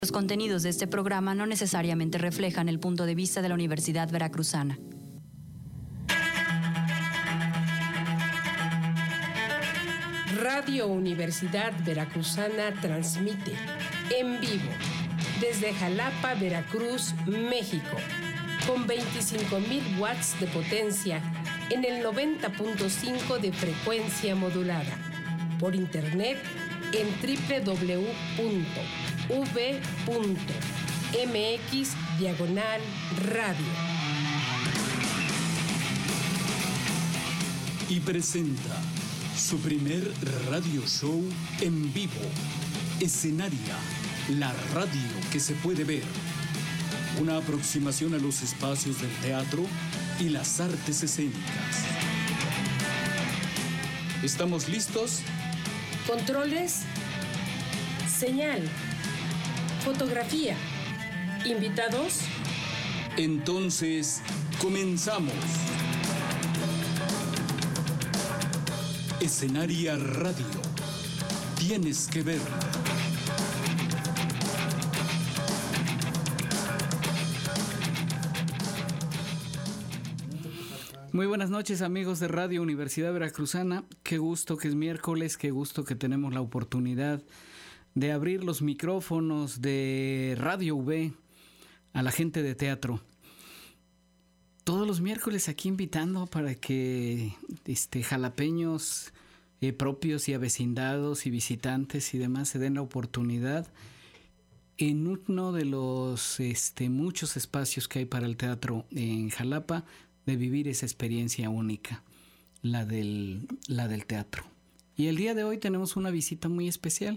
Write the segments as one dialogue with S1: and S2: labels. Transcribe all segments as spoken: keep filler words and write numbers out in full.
S1: Los contenidos de este programa no necesariamente reflejan el punto de vista de la Universidad Veracruzana.
S2: Radio Universidad Veracruzana transmite en vivo desde Jalapa, Veracruz, México, con veinticinco mil watts de potencia en el noventa punto cinco de frecuencia modulada, por internet en doble u doble u doble u punto v punto m x diagonal radio.
S3: Y presenta su primer radio show en vivo, Escenaria, la radio que se puede ver. Una aproximación a los espacios del teatro y las artes escénicas. ¿Estamos listos?
S2: Controles, señal, fotografía, invitados.
S3: Entonces, comenzamos. Escenaria Radio. Tienes que ver.
S4: Muy buenas noches, amigos de Radio Universidad Veracruzana. Qué gusto que es miércoles, qué gusto que tenemos la oportunidad de abrir los micrófonos de Radio V a la gente de teatro. Todos los miércoles aquí invitando para que este, jalapeños eh, propios y avecindados y visitantes y demás se den la oportunidad en uno de los este, muchos espacios que hay para el teatro en Jalapa, de vivir esa experiencia única, la del, la del teatro. Y el día de hoy tenemos una visita muy especial,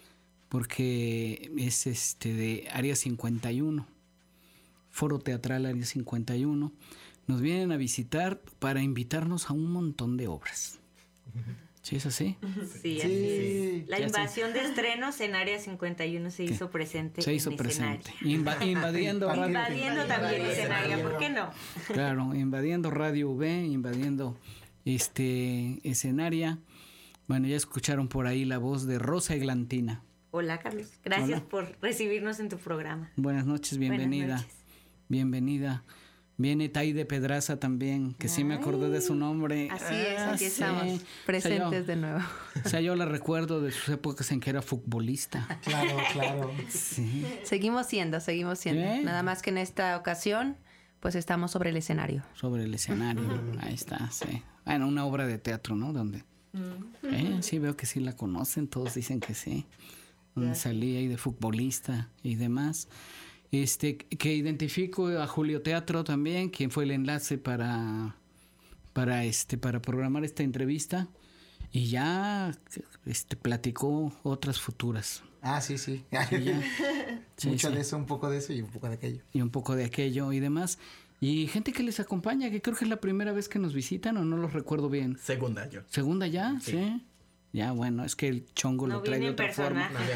S4: porque es este de Área cincuenta y uno, Foro Teatral Área cincuenta y uno. Nos vienen a visitar para invitarnos a un montón de obras. ¿Sí es así?
S5: Sí, así sí. Es. La ya invasión sé. de estrenos en Área cincuenta y uno se hizo presente.
S4: Se hizo
S5: en
S4: presente. Inva- invadiendo Radio
S5: Invadiendo también escenario, ¿por qué no?
S4: Claro, invadiendo Radio V, invadiendo este escenaria. Bueno, ya escucharon por ahí la voz de Rosa Eglantina.
S5: Hola, Carlos. Gracias
S4: Hola.
S5: por recibirnos en tu programa.
S4: Buenas noches, bienvenida.
S5: Buenas noches.
S4: Bienvenida. Viene Taide Pedraza también, que Ay, sí me acordé de su nombre.
S5: Así es,
S4: ah,
S5: aquí
S4: sí.
S5: estamos, presentes
S4: o sea, yo,
S5: de nuevo.
S4: O sea, yo la recuerdo de sus épocas en que era futbolista.
S6: Claro, claro.
S4: Sí.
S5: Seguimos siendo, seguimos siendo.
S4: ¿Eh?
S5: Nada más que en esta ocasión, pues estamos sobre el escenario.
S4: Sobre el escenario, ahí está, sí. Bueno, una obra de teatro, ¿no? Donde, mm. eh, sí, veo que sí la conocen, todos dicen que sí. Donde salí ahí de futbolista y demás. Este, que identifico a Julio Teatro también, quien fue el enlace para, para, este, para programar esta entrevista, y ya este, platicó otras futuras.
S6: Ah, sí, sí.
S4: sí, ya. sí
S6: Mucho
S4: sí.
S6: de eso, un poco de eso y un poco de aquello.
S4: Y un poco de aquello y demás. Y gente que les acompaña, que creo que es la primera vez que nos visitan, o no los recuerdo bien.
S7: Segunda yo.
S4: ¿Segunda ya? Sí. ¿Sí? Ya, bueno, es que el chongo
S5: no
S4: lo trae de otra
S5: persona.
S4: forma.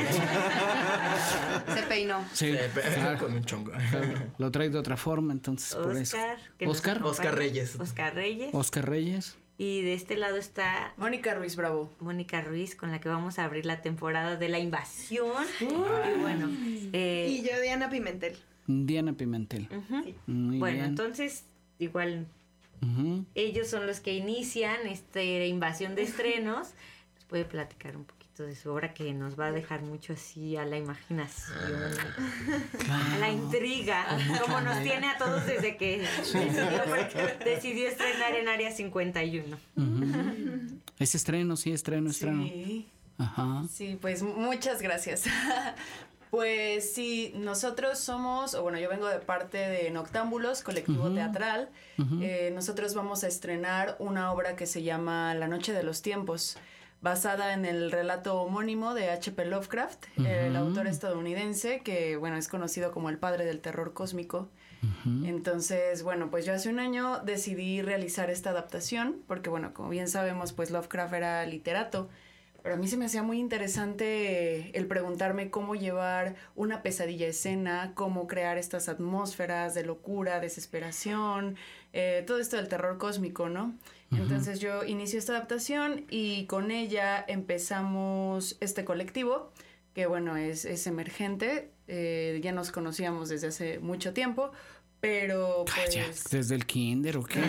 S5: No Se peinó.
S7: Sí, Se peinó claro, con un chongo.
S4: Claro, lo trae de otra forma, entonces
S5: Oscar,
S4: por eso.
S5: Oscar.
S7: Oscar Reyes.
S5: Oscar Reyes.
S4: Oscar Reyes.
S5: Y de este lado está
S8: Mónica Ruiz Bravo.
S5: Mónica Ruiz, con la que vamos a abrir la temporada de la invasión. Y bueno.
S8: Eh, y yo, Diana Pimentel.
S4: Diana Pimentel.
S5: Uh-huh. Sí. Muy bueno, bien. Entonces, igual... Uh-huh. Ellos son los que inician esta invasión de estrenos. Les puede platicar un poquito de su obra, que nos va a dejar mucho así a la imaginación, claro. a la intriga, como nos tiene a todos desde que decidió, decidió estrenar en Área cincuenta y uno.
S4: Uh-huh. Es estreno, sí, estreno, estreno.
S8: Sí.
S4: Ajá.
S8: Sí, pues muchas gracias. Pues sí, nosotros somos, o bueno, yo vengo de parte de Noctámbulos, colectivo uh-huh. teatral. Uh-huh. Eh, nosotros vamos a estrenar una obra que se llama La Noche de los Tiempos, basada en el relato homónimo de H P Lovecraft, uh-huh. el autor estadounidense que, bueno, es conocido como el padre del terror cósmico. Uh-huh. Entonces, bueno, pues yo hace un año decidí realizar esta adaptación, porque, bueno, como bien sabemos, pues Lovecraft era literato. Pero a mí se me hacía muy interesante el preguntarme cómo llevar una pesadilla a escena, cómo crear estas atmósferas de locura, desesperación, eh, todo esto del terror cósmico, ¿no? Uh-huh. Entonces yo inicio esta adaptación y con ella empezamos este colectivo, que bueno, es, es emergente. eh, ya nos conocíamos desde hace mucho tiempo, pero pues...
S4: Calla, ¿desde el kinder o qué?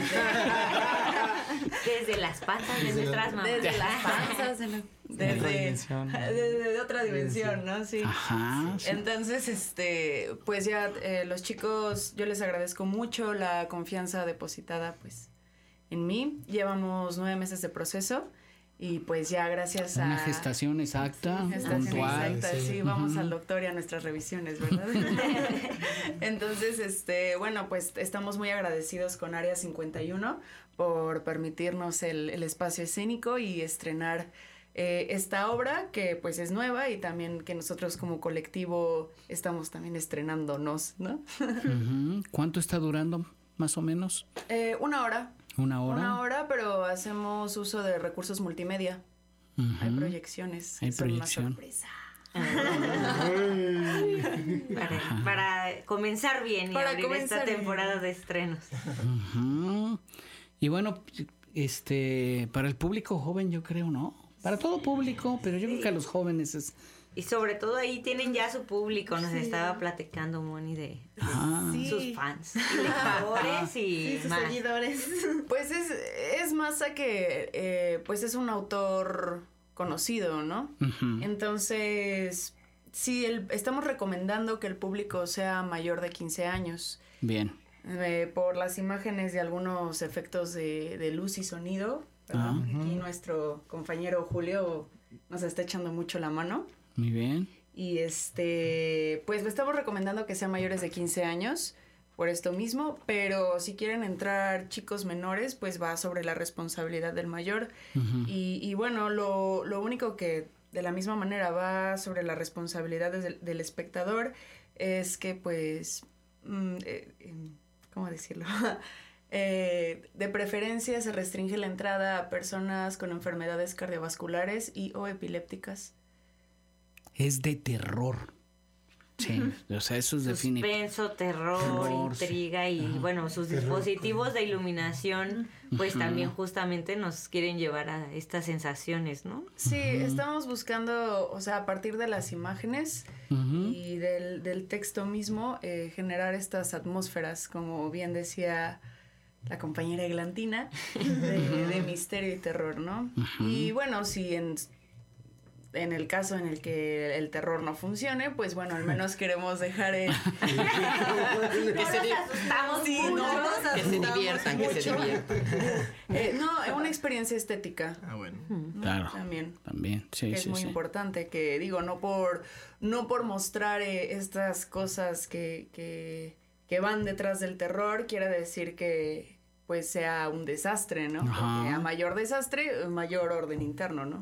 S5: Desde las panzas de nuestras mamás.
S8: Desde las panzas, de la- desde,
S6: otra dimensión.
S8: desde de otra dimensión, ¿no? Sí.
S4: Ajá. Sí.
S8: Entonces, este, pues ya eh, los chicos, yo les agradezco mucho la confianza depositada, pues, en mí. Llevamos nueve meses de proceso y pues ya gracias a...
S4: Una gestación exacta,
S8: Gestación
S4: puntual.
S8: exacta, sí,
S6: sí.
S8: vamos
S4: Ujú.
S8: al doctor y a nuestras revisiones, ¿verdad? Entonces, este, bueno, pues estamos muy agradecidos con Área cincuenta y uno por permitirnos el, el espacio escénico y estrenar eh, esta obra que pues es nueva y también que nosotros como colectivo estamos también estrenándonos, ¿no?
S4: Ujú. ¿Cuánto está durando, más o menos?
S8: Eh, una hora.
S4: ¿Una hora?
S8: Una hora, pero hacemos uso de recursos multimedia.
S4: Ujú.
S8: Hay proyecciones.
S4: Hay
S8: son una
S4: proyección.
S8: sorpresa.
S5: Para, para comenzar bien y
S8: Para
S5: abrir
S8: comenzar
S5: esta
S8: bien.
S5: temporada de estrenos.
S4: Ujú. Y bueno, este, para el público joven yo creo, ¿no? Para todo público, pero yo creo que a los jóvenes es...
S5: Y sobre todo ahí tienen ya su público. Nos estaba platicando Moni de, de
S4: Ah.
S8: Sí.
S5: sus fans, y lectores y más.
S8: seguidores. Pues es, es más a que, eh, pues es un autor conocido, ¿no?
S4: Ujú.
S8: Entonces, sí, el- estamos recomendando que el público sea mayor de quince años.
S4: Bien.
S8: Eh, por las imágenes de algunos efectos de, de luz y sonido. ¿verdad?
S4: Ah.
S8: Aquí nuestro compañero Julio nos está echando mucho la mano.
S4: Muy bien.
S8: Y este, pues le estamos recomendando que sean mayores de quince años por esto mismo, pero si quieren entrar chicos menores, pues va sobre la responsabilidad del mayor.
S4: Ujú.
S8: Y, y bueno, lo, lo único que de la misma manera va sobre la responsabilidad del, del espectador es que pues, mm, eh, eh, ¿cómo decirlo? Eh, de preferencia se restringe la entrada a personas con enfermedades cardiovasculares y o epilépticas.
S4: Es de terror. Sí, o sea, eso es definitivo.
S5: Suspenso, terror,
S4: Terror, sí.
S5: intriga y bueno, sus dispositivos de iluminación pues también justamente nos quieren llevar a estas sensaciones, ¿no?
S8: Sí, estamos buscando, o sea, a partir de las imágenes
S4: Ujú.
S8: y del, del texto mismo, eh, generar estas atmósferas, como bien decía la compañera Eglantina, de, de misterio y terror, ¿no? Y bueno, si en, en el caso en el que el terror no funcione, pues bueno, al menos queremos dejar el...
S5: Que se asustamos
S8: Sí,
S5: mucho.
S8: no, nos
S7: Que se
S8: asustamos
S7: diviertan, que se
S8: mucho.
S7: diviertan.
S8: Eh, no, es una experiencia estética.
S7: Ah, bueno.
S8: ¿no?
S4: Claro.
S8: También.
S4: También, sí,
S8: Que es
S4: sí,
S8: muy
S4: sí.
S8: importante, que digo, no por, no por mostrar eh, estas cosas que, que, que van detrás del terror, quiere decir que pues sea un desastre, ¿no?
S4: Ajá.
S8: Porque a mayor desastre, mayor orden interno, ¿no?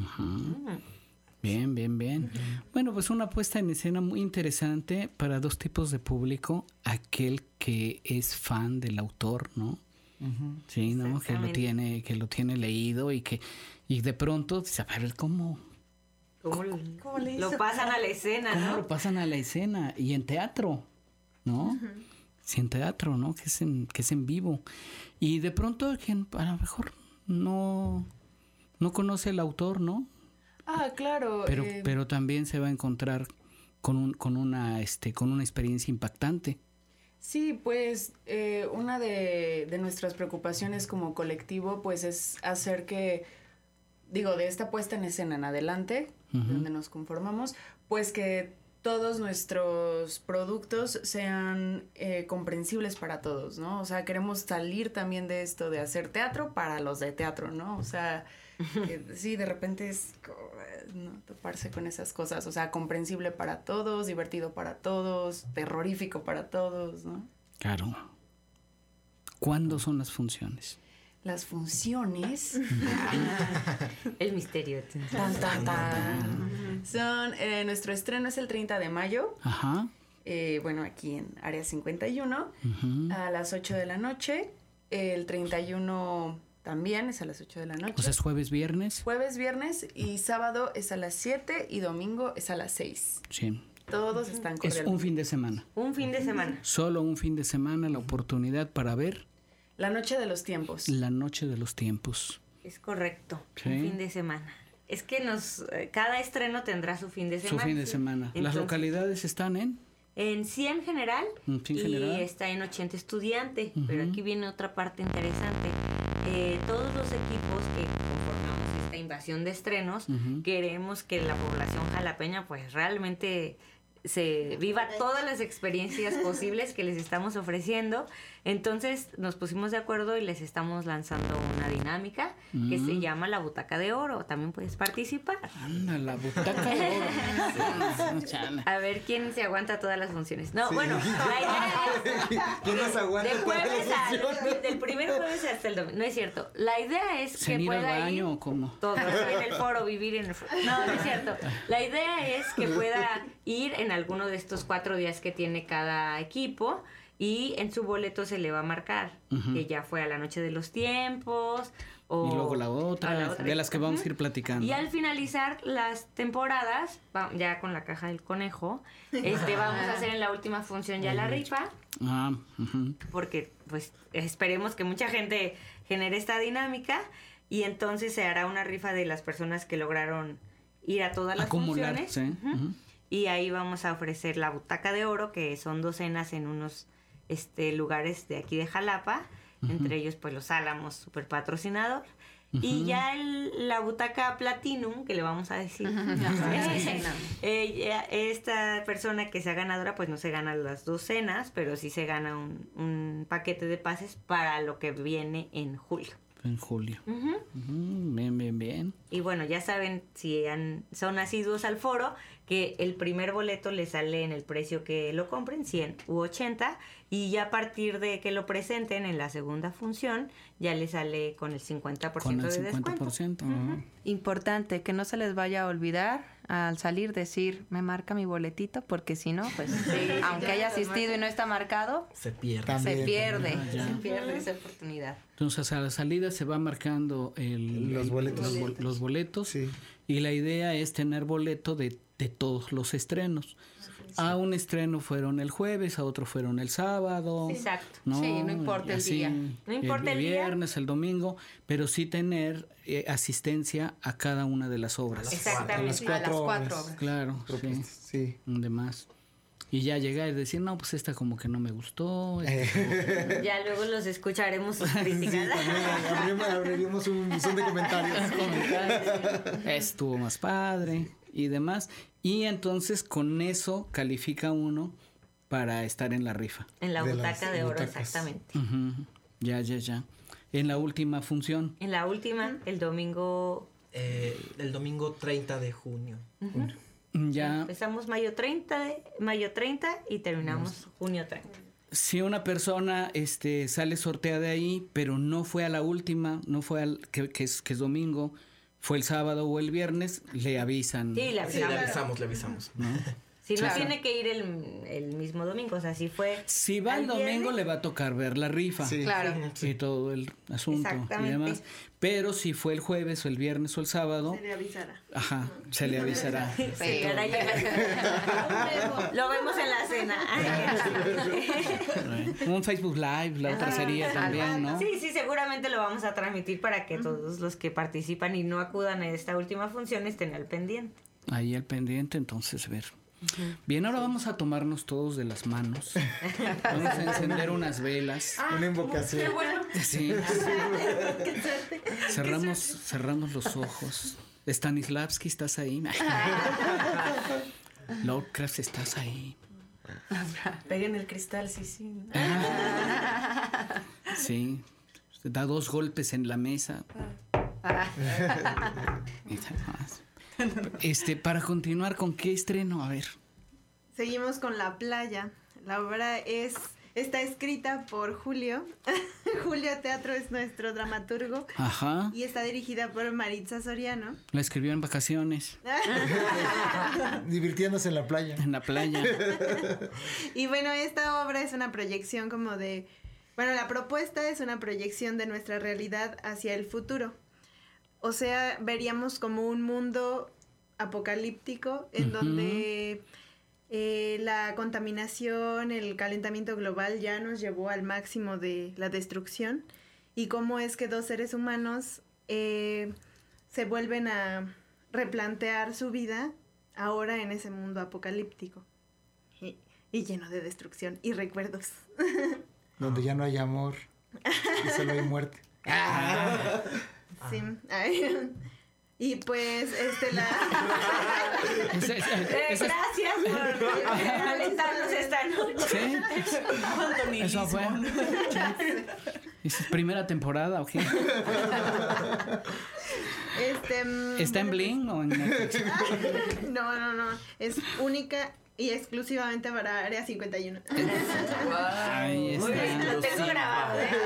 S4: Bien, bien, bien. Bueno, pues una puesta en escena muy interesante para dos tipos de público. Aquel que es fan del autor, ¿no? Sí, ¿no? Que lo
S5: Exactamente.
S4: tiene, que lo tiene leído y que, y de pronto, dice, a ver, ¿cómo,
S5: ¿Cómo, lo-
S8: cómo le
S5: lo
S8: hizo?
S5: pasan a la escena,
S4: cómo
S5: no?
S4: lo pasan a la escena? Y en teatro, ¿no? Sí, en teatro, ¿no? Que es en, que es en vivo. Y de pronto, quien a lo mejor no, no conoce el autor, ¿no?
S8: Ah, claro.
S4: Pero,
S8: eh,
S4: pero también se va a encontrar con un, con una, este, con una experiencia impactante.
S8: Sí, pues eh, una de, de nuestras preocupaciones como colectivo, pues es hacer que, digo, de esta puesta en escena en adelante,
S4: Ujú.
S8: donde nos conformamos, pues que todos nuestros productos sean eh, comprensibles para todos, ¿no? O sea, queremos salir también de esto de hacer teatro para los de teatro, ¿no? O sea, que, sí, de repente es como, eh, no toparse con esas cosas, o sea, comprensible para todos, divertido para todos, terrorífico para todos, ¿no?
S4: Claro. ¿Cuándo son las funciones?
S8: Las funciones
S5: El misterio.
S8: tan, tan, tan, son, eh, nuestro estreno es el treinta de mayo,
S4: Ajá.
S8: eh, bueno, aquí en Área cincuenta y uno,
S4: Ujú.
S8: a las ocho de la noche, el treinta y uno también es a las ocho de la noche.
S4: O sea, es jueves, viernes.
S8: Jueves, viernes y sábado es a las siete y domingo es a las seis.
S4: Sí.
S8: Todos están
S4: Es
S8: cordialmente.
S4: un fin de semana.
S5: Un fin de semana.
S4: Solo un fin de semana, la oportunidad para ver
S8: La noche de los tiempos.
S4: La noche de los tiempos.
S5: Es correcto.
S4: Sí.
S5: Un fin de semana. Es que nos cada estreno tendrá su fin de semana.
S4: Su fin de semana.
S5: Entonces,
S4: ¿las localidades están en?
S5: En cien general,
S4: En cien
S5: y
S4: general.
S5: está en ochenta estudiante.
S4: Ujú.
S5: Pero aquí viene otra parte interesante. Eh, todos los equipos que conformamos esta invasión de estrenos,
S4: Ujú.
S5: queremos que la población jalapeña pues realmente se viva todas las experiencias posibles que les estamos ofreciendo. Entonces nos pusimos de acuerdo y les estamos lanzando una dinámica que
S4: Mm.
S5: se llama la Butaca de Oro. También puedes participar.
S4: Anda, la butaca de oro. Sí, chale.
S5: A ver quién se aguanta todas las funciones. No, bueno, la idea es
S6: ¿Quién nos aguanta
S5: del
S6: todas las
S5: jueves al,
S6: funciones?
S5: del primer jueves hasta el domingo. No es cierto. La idea es
S4: ¿Sin
S5: que
S4: ir al
S5: pueda
S4: baño
S5: ir
S4: o cómo?
S5: todo en el foro, vivir en el foro. No, no es cierto. La idea es que pueda ir en alguno de estos cuatro días que tiene cada equipo y en su boleto se le va a marcar
S4: Ujú.
S5: que ya fue a la noche de los tiempos o
S4: Y luego la otra,
S5: a la otra.
S4: de las que vamos a
S5: Ujú.
S4: ir platicando.
S5: Y al finalizar las temporadas, va- ya con la caja del conejo, este vamos a hacer en la última función ya la rifa,
S4: Ah, ujú.
S5: porque pues esperemos que mucha gente genere esta dinámica y entonces se hará una rifa de las personas que lograron ir a todas las
S4: Acumular,
S5: funciones.
S4: sí.
S5: Ujú.
S4: Ujú.
S5: Y ahí vamos a ofrecer la butaca de oro, que son dos cenas en unos este lugares de aquí de Jalapa, entre ellos pues Los Álamos, super patrocinador. Y ya el- la butaca platinum, que le vamos a decir, ella- esta persona que sea ganadora, pues no se gana las dos cenas, pero sí se gana un, un paquete de pases para lo que viene en julio.
S4: En julio.
S5: Ujú.
S4: Ujú, bien, bien, bien.
S5: Y bueno, ya saben, si han, son asiduos al foro, que el primer boleto les sale en el precio que lo compren, cien u ochenta, y ya a partir de que lo presenten en la segunda función, ya les sale con el cincuenta por
S4: Con
S5: ciento
S4: el
S5: de
S4: cincuenta por
S5: descuento.
S4: ciento.
S5: Ujú.
S9: Importante, que no se les vaya a olvidar al salir decir, me marca mi boletito, porque si no, pues aunque haya asistido y no está marcado,
S7: Se pierde.
S6: También,
S9: se pierde,
S4: también. Ah, ya.
S9: se pierde esa oportunidad.
S4: Entonces a la salida se va marcando el,
S6: Los
S4: el-
S6: boletos.
S4: los, bol- los boletos
S6: Sí.
S4: y la idea es tener boleto de, de todos los estrenos. A un estreno fueron el jueves, a otro fueron el sábado.
S5: Exacto.
S4: ¿no?
S9: Sí, no importa el
S4: Así,
S9: día.
S5: No importa el día.
S4: viernes, el domingo, pero sí tener eh, asistencia a cada una de las obras.
S6: A las
S5: Exactamente.
S6: cuatro,
S9: A las cuatro
S6: obras.
S9: obras.
S4: Claro, sí,
S6: Propuestas, sí.
S4: demás. Y ya llegar y decir, no, pues esta como que no me gustó. esta-
S5: Ya luego los escucharemos sus
S6: Sí,
S5: críticas.
S6: también abrimos, abriríamos un buzón de comentarios.
S4: estuvo más padre y demás. Y entonces con eso califica uno para estar en la rifa.
S5: En la
S6: De
S5: butaca
S6: las
S5: de oro,
S6: butacas.
S5: exactamente.
S4: Ujú. Ya, ya, ya. En la última función.
S5: En la última, el domingo,
S7: Eh, el domingo treinta de junio.
S4: Ya,
S5: empezamos mayo treinta, de- mayo treinta y terminamos junio treinta.
S4: si una persona este, sale sorteada de ahí, pero no fue a la última, no fue al que, que es, que es domingo, fue el sábado o el viernes, le avisan.
S5: Sí, la
S7: Sí, le
S5: avisamos.
S7: avisamos, le avisamos.
S5: Si no
S9: Claro.
S5: tiene que ir el, el mismo domingo, o sea, si fue...
S4: Si va el
S5: al
S4: domingo,
S5: viernes,
S4: le va a tocar ver la rifa.
S6: Sí.
S9: Claro.
S4: Y todo el asunto y
S5: Exactamente.
S4: demás. Pero si fue el jueves o el viernes o el sábado,
S10: Se le avisará.
S4: ajá, se le avisará.
S5: Sí, ahora llega- Lo vemos en la cena.
S4: Un Facebook Live, la otra sería también, ¿no?
S5: Sí, sí, seguramente lo vamos a transmitir para que todos los que participan y no acudan a esta última función estén al pendiente.
S4: Ahí al pendiente, entonces ver. Bien, ahora vamos a tomarnos todos de las manos. Vamos a encender unas velas.
S6: Una invocación.
S4: Sí. Cerramos, cerramos los ojos. Stanislavski, ¿estás ahí? Lovecraft, ¿estás ahí?
S8: Peguen el cristal, sí, sí.
S4: Sí. Da dos golpes en la mesa. Este, para continuar, ¿con qué estreno? A ver.
S10: Seguimos con La Playa. La obra es está escrita por Julio. Julio Teatro es nuestro dramaturgo
S4: Ajá.
S10: y está dirigida por Maritza Soriano.
S4: La escribió en vacaciones,
S6: Divirtiéndose en la playa.
S4: en la playa.
S10: Y bueno, esta obra es una proyección como de... Bueno, la propuesta es una proyección de nuestra realidad hacia el futuro. O sea, veríamos como un mundo apocalíptico en
S4: Ujú.
S10: donde eh, la contaminación, el calentamiento global ya nos llevó al máximo de la destrucción y cómo es que dos seres humanos eh, se vuelven a, replantear su vida ahora en ese mundo apocalíptico y, y lleno de destrucción y recuerdos.
S6: Donde ya no hay amor y solo hay muerte.
S10: Sí. Ay, y pues, este, la...
S5: eh, gracias por alentarnos esta noche.
S4: ¿Sí? Eso fue. ¿Es primera temporada o qué?
S10: Este,
S4: ¿Está en Bling o en Netflix?
S10: No, no, no. Es única y exclusivamente para Área cincuenta y uno.
S4: Wow. Ahí está.
S5: Muy bien, lo tengo grabado. ¿eh?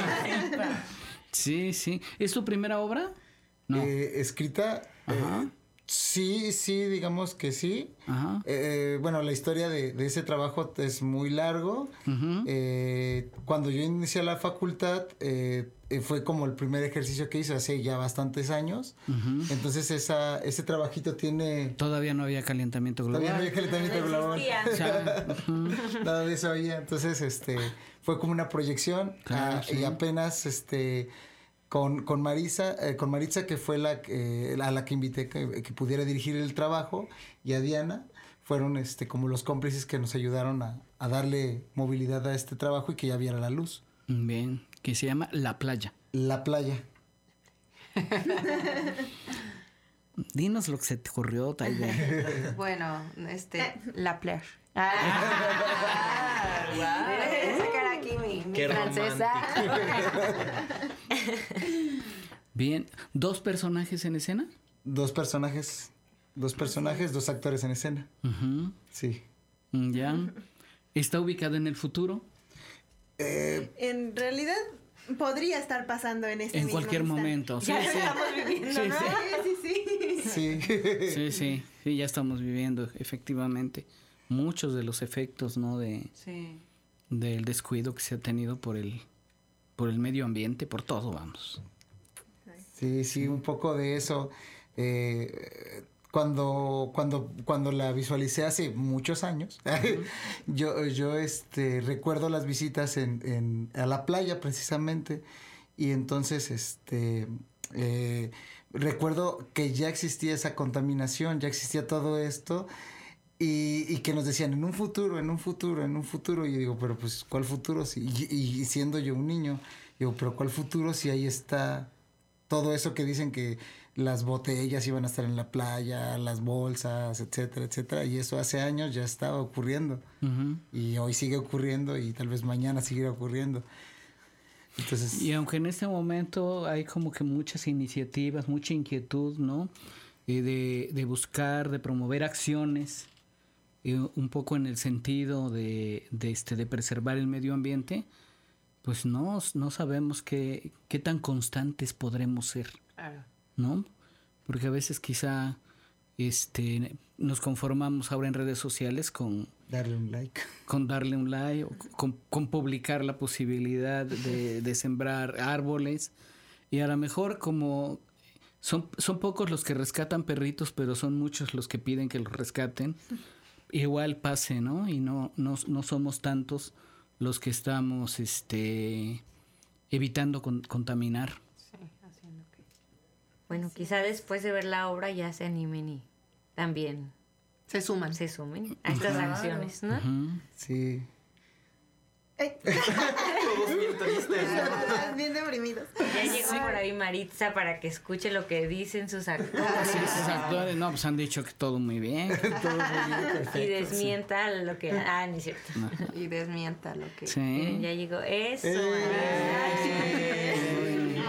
S4: Sí, sí. ¿Es tu primera obra? No.
S6: Eh, escrita.
S4: Ajá.
S6: Eh, sí, sí, digamos que sí.
S4: Ajá.
S6: Eh, bueno, la historia de, de ese trabajo es muy largo.
S4: Uh-huh.
S6: Eh, cuando yo inicié la facultad, eh, fue como el primer ejercicio que hice hace ya bastantes años. Uh-huh. Entonces esa, ese trabajito tiene...
S4: Todavía no había calentamiento global.
S6: Todavía no había calentamiento
S5: no
S6: global.
S4: uh-huh.
S6: Nada de eso había. Entonces, este, fue como una proyección.
S4: Claro,
S6: ah,
S4: sí.
S6: Y apenas, este... Con, con Marisa, eh, con Maritza, que fue la eh, a la que invité que, que pudiera dirigir el trabajo, y a Diana, fueron este como los cómplices que nos ayudaron a, a darle movilidad a este trabajo y que ya viera la luz.
S4: Bien, que se llama La Playa.
S6: La Playa.
S4: Dinos lo que se te ocurrió, Taide.
S9: Bueno, este, La Playa. Ah, wow. Voy a sacar aquí mi, mi francesa.
S4: Bien, ¿dos personajes en escena?
S6: Dos personajes, dos personajes, dos actores en escena.
S4: Uh-huh.
S6: Sí.
S4: Ya. ¿Está ubicada en el futuro?
S6: Eh,
S10: en realidad podría estar pasando en este
S4: en
S10: mismo
S4: cualquier
S10: instante.
S4: momento. Sí,
S10: Ya
S4: sí.
S10: estamos viviendo,
S4: Sí,
S10: ¿no?
S4: sí.
S10: Sí, sí, sí.
S6: Sí.
S4: Sí, sí, sí, ya estamos viviendo efectivamente muchos de los efectos, ¿no? De,
S8: Sí.
S4: del descuido que se ha tenido por el, por el medio ambiente, por todo, vamos.
S6: Sí, sí, un poco de eso. Eh, cuando, cuando, cuando la visualicé hace muchos años, uh-huh. yo, yo este, recuerdo las visitas en, en, a la playa precisamente, y entonces este, eh, recuerdo que ya existía esa contaminación, ya existía todo esto, y, y que nos decían en un futuro, en un futuro, en un futuro, y yo digo, pero pues, ¿cuál futuro? Si, y, y siendo yo un niño, digo, pero ¿cuál futuro si ahí está todo eso que dicen que las botellas iban a estar en la playa, las bolsas, etcétera, etcétera? Y eso hace años ya estaba ocurriendo. Uh-huh. Y hoy sigue ocurriendo y tal vez mañana seguirá ocurriendo. Entonces,
S4: y aunque en este momento hay como que muchas iniciativas, mucha inquietud, ¿no? Eh, de, de buscar, de promover acciones, eh, un poco en el sentido de, de, este, de preservar el medio ambiente, pues no, no sabemos qué, qué tan constantes podremos ser, claro. ¿No? Porque a veces quizá este, nos conformamos ahora en redes sociales con...
S6: Darle un like.
S4: Con darle un like, o con, con publicar la posibilidad de, de sembrar árboles. Y a lo mejor como son, son pocos los que rescatan perritos, pero son muchos los que piden que los rescaten, igual pase, ¿no? Y no, no, no somos tantos los que estamos este, evitando con, contaminar.
S5: Sí, haciendo que... Bueno, sí. Quizá después de ver la obra ya se animen y también...
S9: Se suman.
S5: Se sumen a estas claro. acciones, ¿no?
S6: Uh-huh. Sí.
S7: Todos bien tristes.
S10: Bien deprimidos.
S5: Ya llegó sí. por ahí Maritza para que escuche lo que dicen sus actores.
S4: Sí, sus actores, no, pues han dicho que todo muy bien.
S6: Todo muy bien, perfecto.
S5: Y desmienta sí. lo que... Ah, no es cierto.
S9: No. Y desmienta lo que...
S4: Sí.
S5: Miren, ya llegó. Eso,
S6: ¡Eh!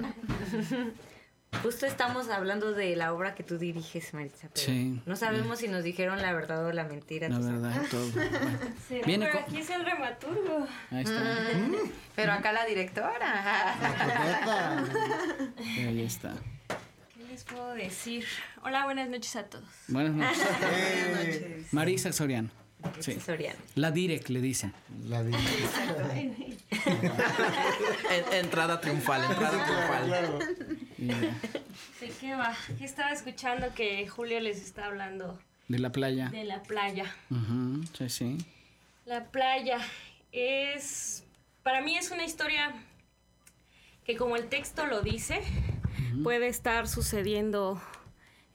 S5: Justo estamos hablando de la obra que tú diriges, Maritza, pero
S4: sí,
S5: no sabemos
S4: sí.
S5: si nos dijeron la verdad o la mentira.
S4: La verdad, sabes. Todo. Bueno.
S11: Sí,
S4: Viene
S11: pero
S4: con...
S11: aquí es el dramaturgo.
S4: Ahí está.
S9: Mm, pero acá la directora.
S4: Ahí está.
S11: ¿Qué les puedo decir? Hola, buenas noches a todos.
S4: Buenas noches. Buenas noches. Marisa Soriano.
S5: Sí. Soriano.
S4: La direct le dicen.
S6: La direct.
S7: Entrada triunfal, entrada triunfal.
S6: Claro.
S11: ¿De qué va? ¿Qué estaba escuchando que Julio les está hablando?
S4: De la playa.
S11: De la playa.
S4: Uh-huh. Sí, sí.
S11: La playa es... Para mí es una historia que, como el texto lo dice, uh-huh. puede estar sucediendo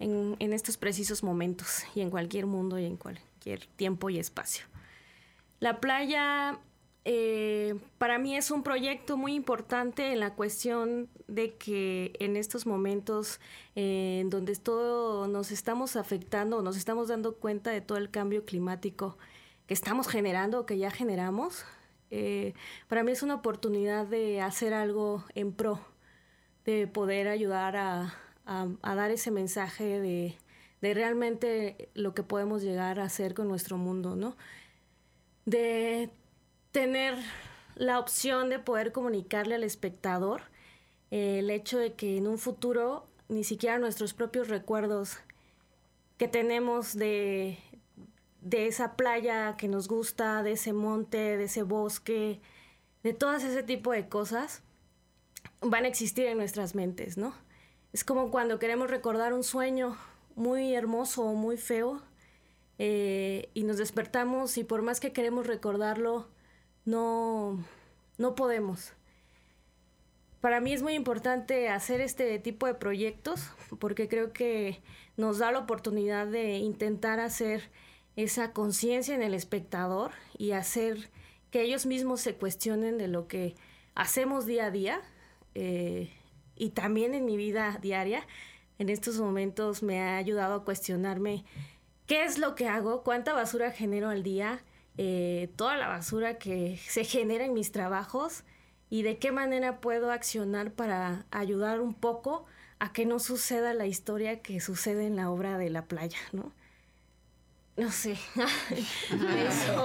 S11: en, en estos precisos momentos y en cualquier mundo y en cualquier tiempo y espacio. La playa eh, para mí es un proyecto muy importante en la cuestión de que en estos momentos eh, en donde todo nos estamos afectando, nos estamos dando cuenta de todo el cambio climático que estamos generando o que ya generamos, eh, para mí es una oportunidad de hacer algo en pro, de poder ayudar a, a, a dar ese mensaje de, de realmente lo que podemos llegar a hacer con nuestro mundo, ¿no? De tener la opción de poder comunicarle al espectador eh, el hecho de que en un futuro ni siquiera nuestros propios recuerdos que tenemos de, de esa playa que nos gusta, de ese monte, de ese bosque, de todo ese tipo de cosas, van a existir en nuestras mentes, ¿no? Es como cuando queremos recordar un sueño muy hermoso o muy feo eh, y nos despertamos y por más que queremos recordarlo, no, no podemos. Para mí es muy importante hacer este tipo de proyectos porque creo que nos da la oportunidad de intentar hacer esa conciencia en el espectador y hacer que ellos mismos se cuestionen de lo que hacemos día a día. Eh, y también en mi vida diaria, en estos momentos me ha ayudado a cuestionarme qué es lo que hago, cuánta basura genero al día, eh, toda la basura que se genera en mis trabajos y de qué manera puedo accionar para ayudar un poco a que no suceda la historia que sucede en la obra de La Playa, ¿no? No sé. Eso.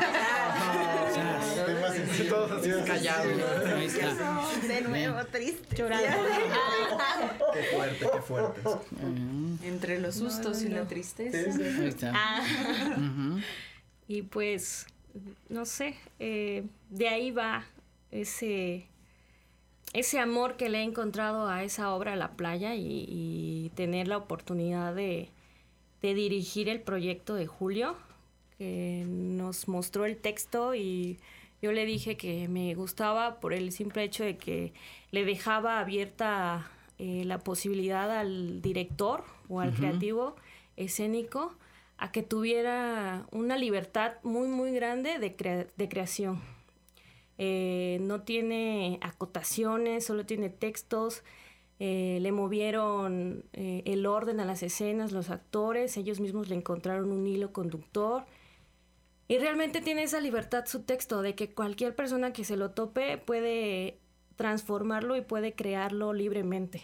S7: Todos así callados.
S10: Ahí está. De nuevo, triste.
S11: Llorando.
S7: Qué fuerte, qué fuerte.
S8: Entre los sustos no, no, y la tristeza.
S4: Ahí está.
S11: Ah. Uh-huh. Y pues, no sé, eh, de ahí va ese, ese amor que le he encontrado a esa obra, La Playa, y, y tener la oportunidad de, de dirigir el proyecto de Julio, que nos mostró el texto y yo le dije que me gustaba por el simple hecho de que le dejaba abierta eh, la posibilidad al director o al uh-huh. creativo escénico a que tuviera una libertad muy, muy grande de, crea- de creación. Eh, no tiene acotaciones, solo tiene textos. Eh, le movieron eh, el orden a las escenas, los actores, ellos mismos le encontraron un hilo conductor. Y realmente tiene esa libertad su texto, de que cualquier persona que se lo tope puede transformarlo y puede crearlo libremente.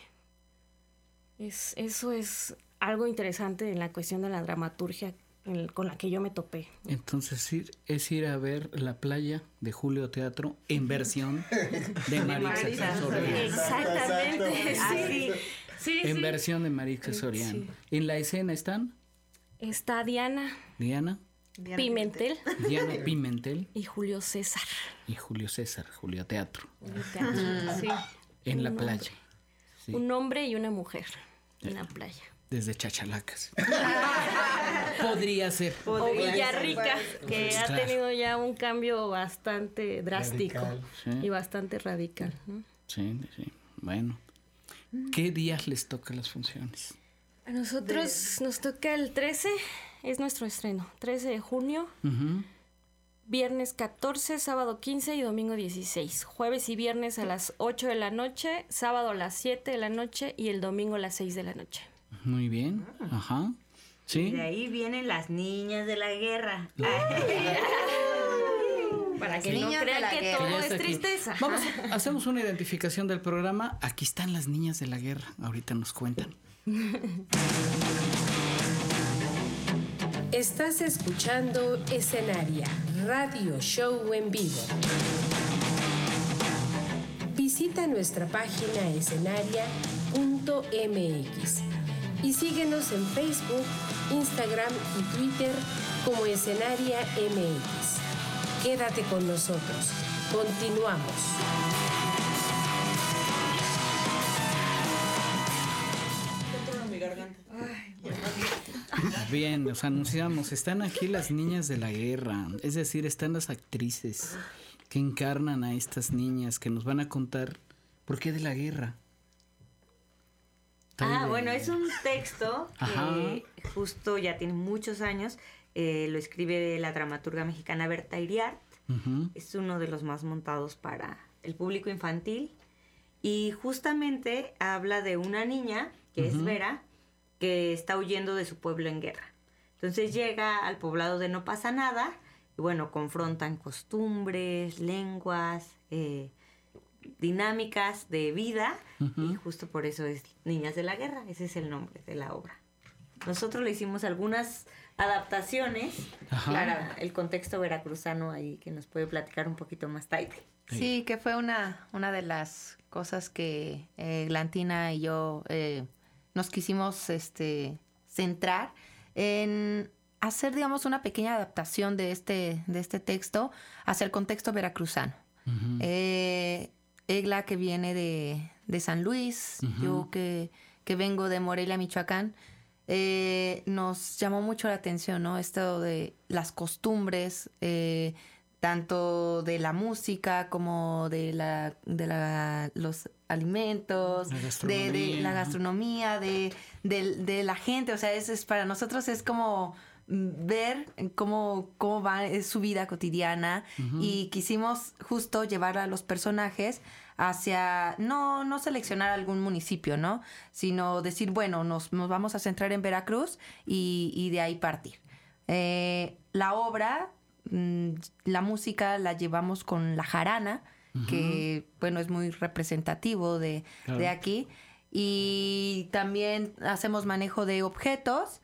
S11: Es, eso es algo interesante en la cuestión de la dramaturgia en, con la que yo me topé.
S4: Entonces ir, es ir a ver La Playa de Julio Teatro en versión de Maritza Soriano.
S11: Exactamente, sí. sí
S4: en
S11: sí.
S4: versión de Maritza Soriano. Sí. ¿En la escena están?
S11: Está Diana.
S4: Diana.
S11: Diana Pimentel.
S4: Diana Pimentel.
S11: Y Julio César.
S4: Y Julio César, Julio Teatro.
S11: Julio Teatro, sí.
S4: En
S11: un
S4: la
S11: hombre.
S4: playa.
S11: Sí. Un hombre y una mujer en la playa.
S4: Desde Chachalacas. Podría ser.
S11: O Villarrica, que
S4: pues,
S11: ha
S4: claro.
S11: tenido ya un cambio bastante drástico
S6: Radical.
S11: y bastante radical, ¿no?
S4: Sí, sí. Bueno. ¿Qué días les tocan las funciones?
S11: A nosotros de... nos toca el trece, es nuestro estreno. trece de junio,
S4: uh-huh.
S11: viernes catorce, sábado quince y domingo dieciséis. Jueves y viernes a las ocho de la noche, sábado a las siete de la noche y el domingo a las seis de la noche.
S4: Muy bien, ajá. Sí.
S5: Y de ahí vienen las niñas de la guerra.
S11: Para que
S9: sí.
S11: no crean que
S9: guerra.
S11: todo
S4: que
S11: es tristeza.
S4: Vamos, hacemos una identificación del programa. Aquí están las niñas de la guerra. Ahorita nos cuentan.
S2: Estás escuchando Escenaria, radio show en vivo. Visita nuestra página escenaria punto m x y síguenos en Facebook, Instagram y Twitter como Escenaria M X. Quédate con nosotros. Continuamos.
S4: Bien, os anunciamos, están aquí las niñas de la guerra, es decir, están las actrices que encarnan a estas niñas que nos van a contar por qué de la guerra.
S5: Ah,
S4: de...
S5: bueno, es un texto que justo ya tiene muchos años. Eh, lo escribe la dramaturga mexicana Berta Iriart. Uh-huh. Es uno de los más montados para el público infantil. Y justamente habla de una niña, que uh-huh. es Vera, que está huyendo de su pueblo en guerra. Entonces llega al poblado de No Pasa Nada y bueno, confrontan costumbres, lenguas, eh, dinámicas de vida uh-huh. y justo por eso es Niñas de la Guerra, ese es el nombre de la obra. Nosotros le hicimos algunas adaptaciones Ajá. para el contexto veracruzano ahí que nos puede platicar un poquito más tarde.
S9: Sí, que fue una, una de las cosas que eh, Glantina y yo eh, nos quisimos este, centrar en hacer, digamos, una pequeña adaptación de este, de este texto hacia el contexto veracruzano. Uh-huh. Eh, Egla, que viene de, de San Luis, uh-huh. yo que, que vengo de Morelia, Michoacán, eh, nos llamó mucho la atención, ¿no? Esto de las costumbres, eh, tanto de la música como de la de la, los alimentos, la de, de la gastronomía, de, de, de la gente. O sea, es, es para nosotros es como ver cómo, cómo va es su vida cotidiana uh-huh. y quisimos justo llevar a los personajes hacia, no, no seleccionar algún municipio, ¿no? Sino decir, bueno, nos, nos vamos a centrar en Veracruz y, y de ahí partir. Eh, la obra, mmm, la música la llevamos con la jarana, uh-huh. que, bueno, es muy representativo de, claro. de aquí. Y también hacemos manejo de objetos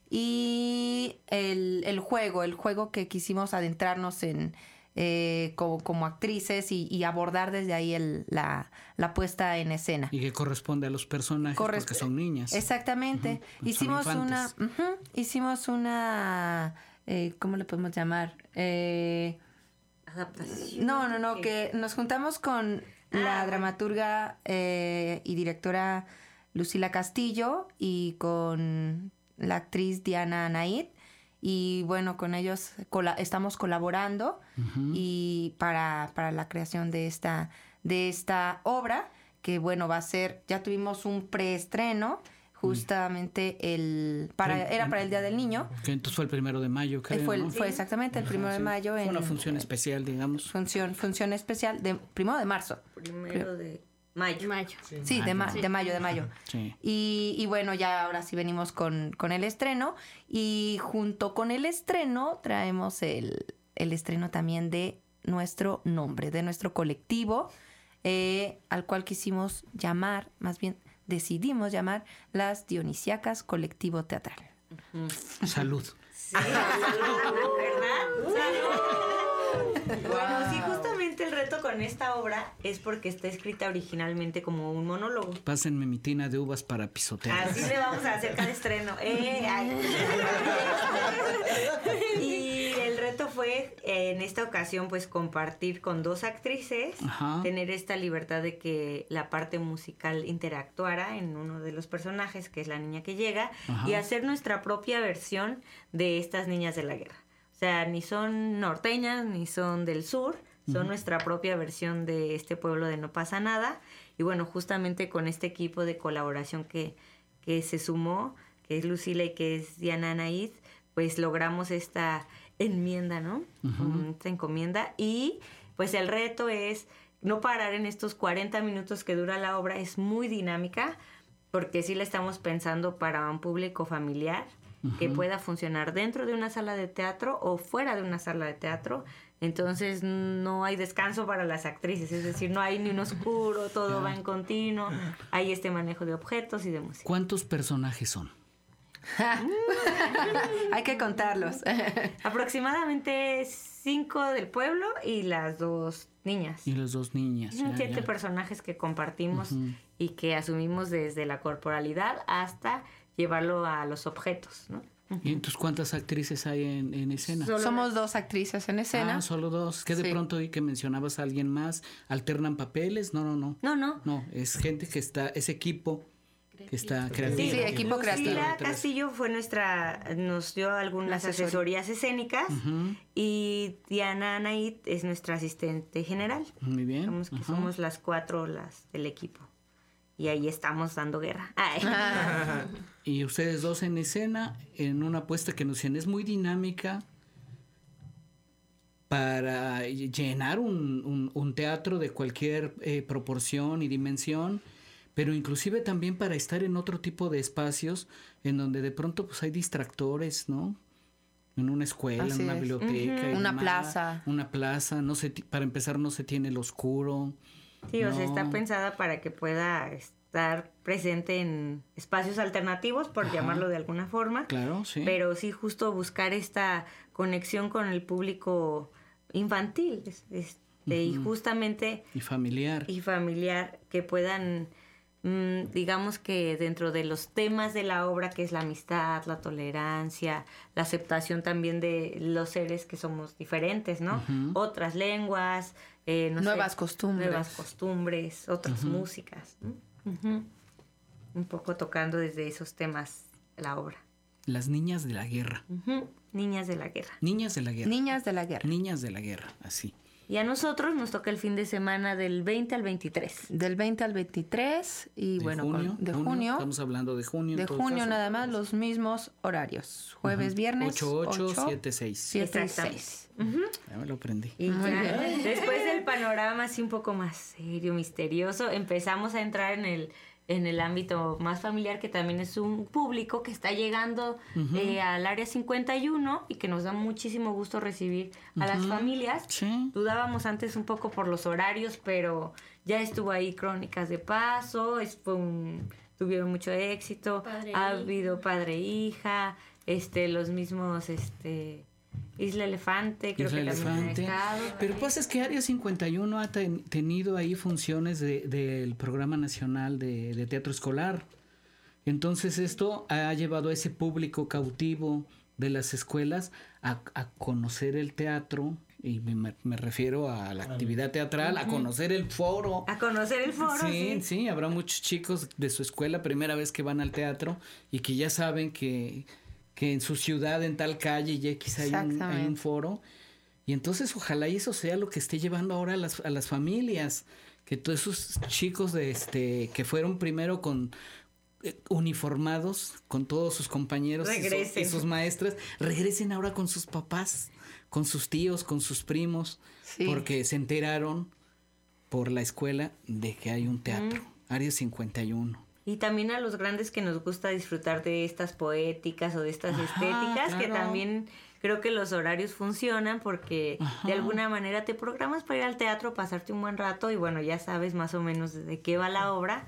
S9: y el, el juego, el juego que quisimos adentrarnos en eh, como, como actrices y, y abordar desde ahí el, la, la puesta en escena.
S4: Y que corresponde a los personajes Corres- porque son niñas.
S9: Exactamente. Uh-huh. Hicimos una, uh-huh, hicimos una, eh, ¿cómo le podemos llamar? Eh,
S5: Adaptación.
S9: No, no, no, que nos juntamos con la dramaturga eh, y directora Lucila Castillo y con la actriz Diana Anaid, y bueno, con ellos cola- estamos colaborando uh-huh. y para, para la creación de esta, de esta obra, que bueno, va a ser, ya tuvimos un preestreno justamente el para sí, era para el Día del Niño.
S4: Que entonces fue el primero de mayo, creo,
S9: fue,
S4: ¿no?
S9: Fue exactamente el primero sí. de mayo.
S4: Fue
S9: en,
S4: una función especial, digamos.
S9: Función, función especial de primero de marzo.
S5: Primero de mayo.
S11: Mayo.
S9: Sí, sí, de, ma- sí. de mayo, de mayo.
S4: Sí.
S9: Y, y bueno, ya ahora sí venimos con, con el estreno. Y junto con el estreno traemos el, el estreno también de nuestro nombre, de nuestro colectivo, eh, al cual quisimos llamar, más bien decidimos llamar las Dionisíacas Colectivo Teatral.
S4: Uh-huh. Salud.
S5: Sí, salud, ¿verdad? Salud. Bueno, sí, justamente el reto con esta obra es porque está escrita originalmente como un monólogo.
S4: Pásenme mi tina de uvas para pisotear.
S5: Así le vamos a hacer cada estreno. Eh, ay. Y el reto fue, eh, en esta ocasión, pues compartir con dos actrices, Ajá. tener esta libertad de que la parte musical interactuara en uno de los personajes, que es la niña que llega, Ajá. y hacer nuestra propia versión de estas niñas de la guerra. O sea, ni son norteñas, ni son del sur, son uh-huh. nuestra propia versión de este pueblo de No Pasa Nada. Y bueno, justamente con este equipo de colaboración que, que se sumó, que es Lucila y que es Diana Anaid, pues logramos esta enmienda, ¿no? Uh-huh. Esta encomienda. Y pues el reto es no parar en estos cuarenta minutos que dura la obra. Es muy dinámica, porque sí la estamos pensando para un público familiar, Uh-huh. que pueda funcionar dentro de una sala de teatro o fuera de una sala de teatro. Entonces no hay descanso para las actrices, es decir, no hay ni un oscuro, todo yeah. va en continuo, hay este manejo de objetos y de música.
S4: ¿Cuántos personajes son?
S9: Hay que contarlos.
S5: Aproximadamente cinco del pueblo y las dos niñas.
S4: Y las dos niñas. Ya,
S5: Siete
S4: ya.
S5: personajes que compartimos uh-huh. y que asumimos desde la corporalidad hasta llevarlo a los objetos, ¿no? Uh-huh.
S4: ¿Y entonces cuántas actrices hay en, en escena?
S9: Solo Somos dos actrices en escena.
S4: Ah, solo dos. Que de sí. pronto oí que mencionabas a alguien más. ¿Alternan papeles? No, no, no.
S5: No, no.
S4: No, es gente que está, es equipo que está creativo.
S9: Sí, sí, equipo creativo.
S5: Lucila Castillo fue nuestra, nos dio algunas Asesor. asesorías escénicas uh-huh. y Diana Anaid es nuestra asistente general.
S4: Muy bien.
S5: Somos, uh-huh. somos las cuatro las del equipo. y ahí estamos dando guerra. Ay.
S4: Y ustedes dos en escena, en una apuesta que nos dicen es muy dinámica para llenar un, un, un teatro de cualquier eh, proporción y dimensión, pero inclusive también para estar en otro tipo de espacios en donde de pronto pues hay distractores, ¿no? En una escuela,
S9: Así
S4: en una
S9: es.
S4: biblioteca.
S9: Uh-huh.
S4: y
S9: Una
S4: demás.
S9: plaza.
S4: Una plaza, no se, para empezar no se tiene el oscuro.
S5: Sí,
S4: no.
S5: o sea, está pensada para que pueda estar presente en espacios alternativos, por
S4: Ajá.
S5: llamarlo de alguna forma.
S4: Claro, sí.
S5: Pero sí justo buscar esta conexión con el público infantil, este, uh-huh. y justamente...
S4: Y familiar.
S5: Y familiar, que puedan, mmm, digamos que dentro de los temas de la obra, que es la amistad, la tolerancia, la aceptación también de los seres que somos diferentes, ¿no?
S9: Uh-huh.
S5: Otras lenguas, eh, no
S9: nuevas
S5: sé,
S9: costumbres.
S5: Nuevas costumbres, otras uh-huh. músicas, ¿no? Uh-huh. Un poco tocando desde esos temas la obra.
S4: Las niñas de la guerra.
S5: Uh-huh. Niñas de la guerra.
S4: Niñas de la guerra.
S9: Niñas de la guerra.
S4: Niñas de la guerra, así.
S5: Y a nosotros nos toca el fin de semana del veinte al veintitrés.
S9: Del veinte al veintitrés y
S4: de
S9: bueno,
S4: junio,
S9: con, de junio,
S4: junio. Estamos hablando de junio.
S9: De junio
S4: caso.
S9: Nada más, los mismos horarios. Jueves, uh-huh. viernes.
S4: ocho ocho, siete seis.
S9: siete seis.
S5: Uh-huh.
S4: Ya me lo aprendí.
S5: Y ya, después del panorama así un poco más serio, misterioso, empezamos a entrar en el en el ámbito más familiar, que también es un público que está llegando uh-huh. eh, al área cincuenta y uno y que nos da muchísimo gusto recibir a uh-huh. las familias.
S4: Sí.
S5: Dudábamos antes un poco por los horarios, pero ya estuvo ahí Crónicas de Paso, es, fue un, tuvieron mucho éxito,
S11: padre
S5: ha
S11: hija.
S5: habido padre e hija, este, los mismos, este... Isla Elefante, creo
S4: Isla
S5: que
S4: Elefante.
S5: también ha estado.
S4: Pero pasa es que Área cincuenta y uno ha ten, tenido ahí funciones de, del Programa Nacional de, de Teatro Escolar. Entonces esto ha llevado a ese público cautivo de las escuelas a, a conocer el teatro, y me, me refiero a la actividad teatral, uh-huh. a conocer el foro.
S5: A conocer el foro,
S4: sí. Sí,
S5: sí,
S4: habrá muchos chicos de su escuela, primera vez que van al teatro, y que ya saben que... que en su ciudad, en tal calle, ya quizá hay un, hay un foro. Y entonces ojalá y eso sea lo que esté llevando ahora a las, a las familias. Que todos esos chicos de este que fueron primero con eh, uniformados, con todos sus compañeros y, su, y sus maestras, regresen ahora con sus papás, con sus tíos, con sus primos. Sí. Porque se enteraron por la escuela de que hay un teatro. Mm. Área cincuenta y uno.
S5: Y también a los grandes que nos gusta disfrutar de estas poéticas o de estas Ajá, estéticas, claro. que también creo que los horarios funcionan porque Ajá. de alguna manera te programas para ir al teatro, pasarte un buen rato y bueno, ya sabes más o menos de qué va la obra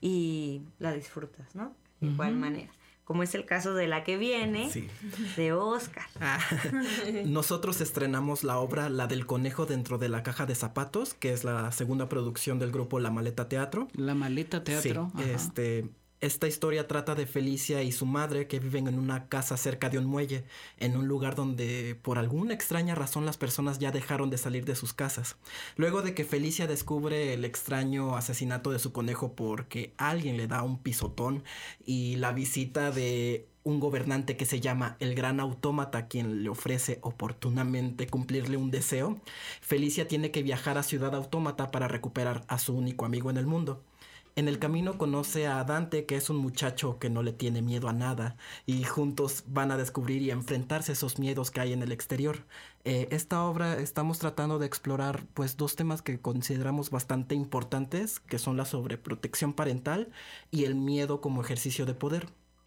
S5: y la disfrutas, ¿no? De uh-huh. igual manera. Como es el caso de la que viene, sí. de Oscar.
S7: Ah, nosotros estrenamos la obra La del Conejo dentro de la caja de zapatos, que es la segunda producción del grupo La Maleta Teatro.
S4: La Maleta Teatro.
S7: Sí, este... Esta historia trata de Felicia y su madre que viven en una casa cerca de un muelle, en un lugar donde por alguna extraña razón las personas ya dejaron de salir de sus casas. Luego de que Felicia descubre el extraño asesinato de su conejo porque alguien le da un pisotón y la visita de un gobernante que se llama el Gran Autómata, quien le ofrece oportunamente cumplirle un deseo, Felicia tiene que viajar a Ciudad Autómata para recuperar a su único amigo en el mundo. En el camino conoce a Dante, que es un muchacho que no le tiene miedo a nada, y juntos van a descubrir y enfrentarse esos miedos que hay en el exterior. Eh, esta obra estamos tratando de explorar pues dos temas que consideramos bastante importantes, que son la sobreprotección parental y el miedo como ejercicio de poder.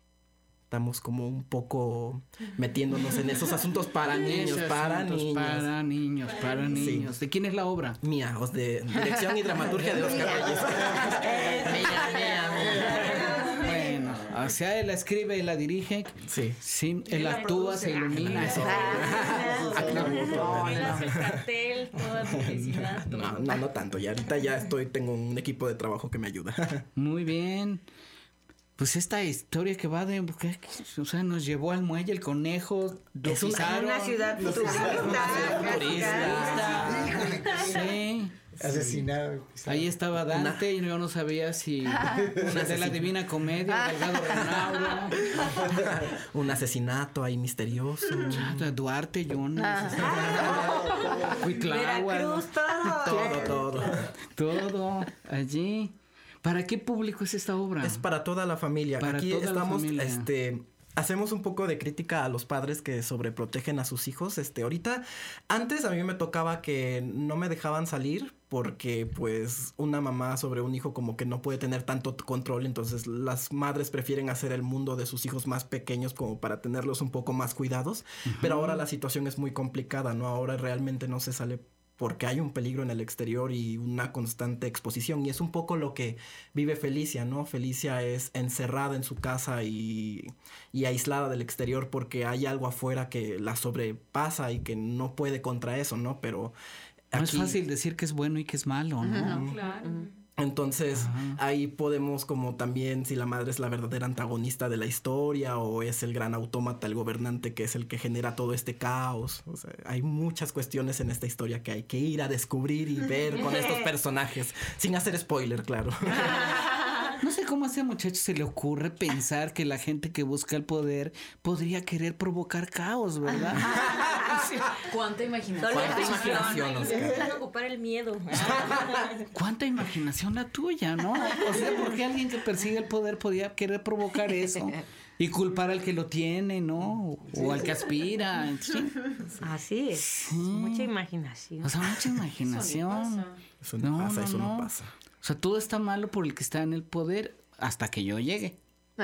S7: Estamos como un poco metiéndonos en esos asuntos para niños, para niños.
S4: Para niños, para niños. Sí. ¿De quién es la obra?
S7: Mía, os de dirección y dramaturgia de Oscar Reyes.
S9: Mía, mía, mía.
S4: Bueno, o sea, él la escribe, él la dirige.
S7: Sí.
S4: Sí, él la actúa, se ilumina.
S5: El cartel, toda la publicidad.
S7: No, no, no tanto. Ya ahorita ya estoy, tengo un equipo de trabajo que me ayuda.
S4: Muy bien. Pues esta historia que va de... ¿qué? O sea, nos llevó al muelle, el conejo, lo
S5: es una,
S4: pisaron.
S5: Una ciudad
S7: futurista.
S4: Sí.
S6: Asesinado.
S4: Ahí estaba Dante una... y yo no sabía si... Una de la Divina Comedia, Delgado Renauro.
S7: Un asesinato ahí misterioso.
S4: Duarte, Jonas.
S5: Veracruz, todo.
S7: Todo, todo.
S4: Todo allí. ¿Para qué público es esta obra?
S7: Es para toda la familia.
S4: Para
S7: Aquí
S4: toda
S7: estamos,
S4: la familia.
S7: este... Hacemos un poco de crítica a los padres que sobreprotegen a sus hijos. Este, ahorita, antes a mí me tocaba que no me dejaban salir porque, pues, una mamá sobre un hijo como que no puede tener tanto control. Entonces, las madres prefieren hacer el mundo de sus hijos más pequeños como para tenerlos un poco más cuidados. Uh-huh. Pero ahora la situación es muy complicada, ¿no? Ahora realmente no se sale porque hay un peligro en el exterior y una constante exposición. Y es un poco lo que vive Felicia, ¿no? Felicia es encerrada en su casa y, y aislada del exterior porque hay algo afuera que la sobrepasa y que no puede contra eso, ¿no? Pero
S4: no
S7: aquí...
S4: es fácil decir que es bueno y que es malo, ¿no?
S11: Uh-huh. Claro.
S7: Entonces,
S4: Ajá.
S7: ahí podemos como también si la madre es la verdadera antagonista de la historia o es el gran autómata, el gobernante que es el que genera todo este caos. O sea, hay muchas cuestiones en esta historia que hay que ir a descubrir y ver con estos personajes, sin hacer spoiler, claro.
S4: No sé cómo a ese muchacho se le ocurre pensar que la gente que busca el poder podría querer provocar caos, ¿verdad?
S8: ¿Cuánta imaginación?
S7: ¿Cuánta imaginación, Oscar?
S11: Ocupar el miedo.
S4: ¿Cuánta imaginación la tuya, no? O sea, ¿por qué alguien que persigue el poder podría querer provocar eso? Y culpar al que lo tiene, ¿no? O al que aspira, en fin.
S11: Así es.
S4: Sí.
S11: Mucha imaginación.
S4: O sea, mucha imaginación.
S7: Eso no,
S4: No,
S7: pasa,
S4: no,
S7: eso no
S4: no.
S7: pasa.
S4: O sea, todo está malo por el que está en el poder hasta que yo llegue.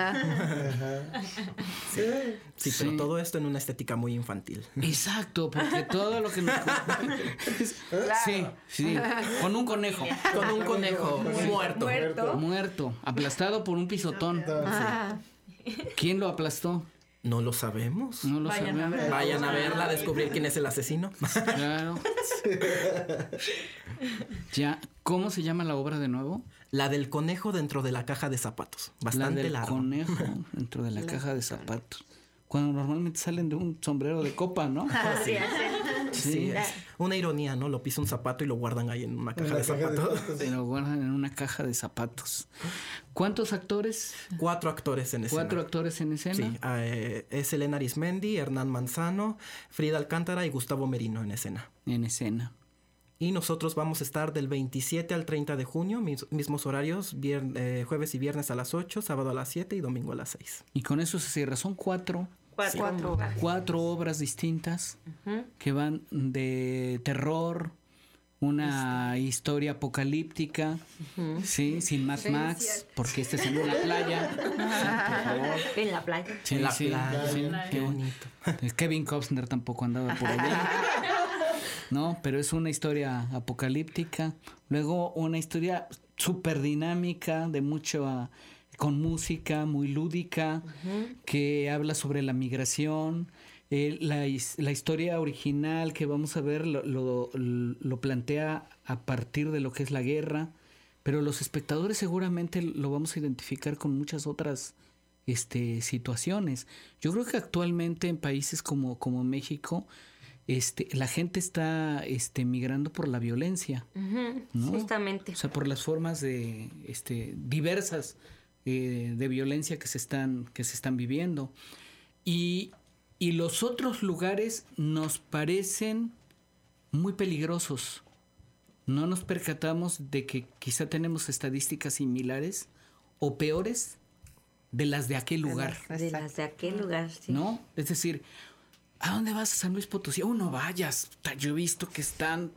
S7: Sí, sí, pero
S4: Sí.
S7: todo esto en una estética muy infantil.
S4: Exacto, porque todo lo que nos... Sí, sí, con un conejo.
S7: Con un conejo muerto.
S11: Muerto.
S4: Muerto, aplastado por un pisotón. ¿Quién lo aplastó?
S7: No lo sabemos.
S4: No lo
S8: Vayan a
S4: sabemos.
S8: ver.
S7: Vayan a verla, a descubrir quién es el asesino.
S4: Claro. Ya, ¿cómo se llama la obra de nuevo?
S7: La del conejo dentro de la caja de zapatos. Bastante
S4: la del
S7: larga.
S4: conejo dentro de la caja de zapatos. Cuando normalmente salen de un sombrero de copa, ¿no?
S11: Así es.
S7: Sí,
S4: Sí,
S7: es una ironía, ¿no? Lo pisa un zapato y lo guardan ahí en una caja de zapatos.
S4: se lo guardan en una caja de zapatos. ¿Cuántos actores?
S7: Cuatro actores en escena.
S4: Cuatro actores en escena.
S7: Sí, eh, es Elena Arismendi, Hernán Manzano, Frida Alcántara y Gustavo Merino en escena.
S4: En escena.
S7: Y nosotros vamos a estar del veintisiete al treinta de junio, mis, mismos horarios, vier- eh, jueves y viernes a las ocho, sábado a las siete y domingo a las seis.
S4: Y con eso se cierra. Son cuatro,
S11: Cuatro.
S8: Cuatro.
S4: cuatro obras distintas
S11: Ujú.
S4: que van de terror, una historia apocalíptica, sí, sin Mad Max, porque este es en una playa. Sí, por favor.
S11: En la playa.
S4: Sí,
S7: En la
S4: sí,
S7: playa,
S4: sí,
S7: qué
S4: sí.
S7: bonito.
S4: Kevin Costner tampoco andaba por allá. No, pero es una historia apocalíptica. Luego una historia súper dinámica, de mucho, uh, con música, muy lúdica, uh-huh. que habla sobre la migración. Eh, la, la historia original que vamos a ver lo, lo, lo plantea a partir de lo que es la guerra, pero los espectadores seguramente lo vamos a identificar con muchas otras este, situaciones. Yo creo que actualmente en países como, como México, este, la gente está este, migrando por la violencia,
S11: Uh-huh.
S4: ¿no?
S11: Justamente.
S4: O sea, por las formas de este, diversas eh, de violencia que se están, que se están viviendo. Y, y los otros lugares nos parecen muy peligrosos. No nos percatamos de que quizá tenemos estadísticas similares o peores de las de aquel lugar.
S11: De las de aquel lugar, sí.
S4: ¿No? Es decir, ¿a dónde vas? A San Luis Potosí. Oh, no vayas. Yo he visto que están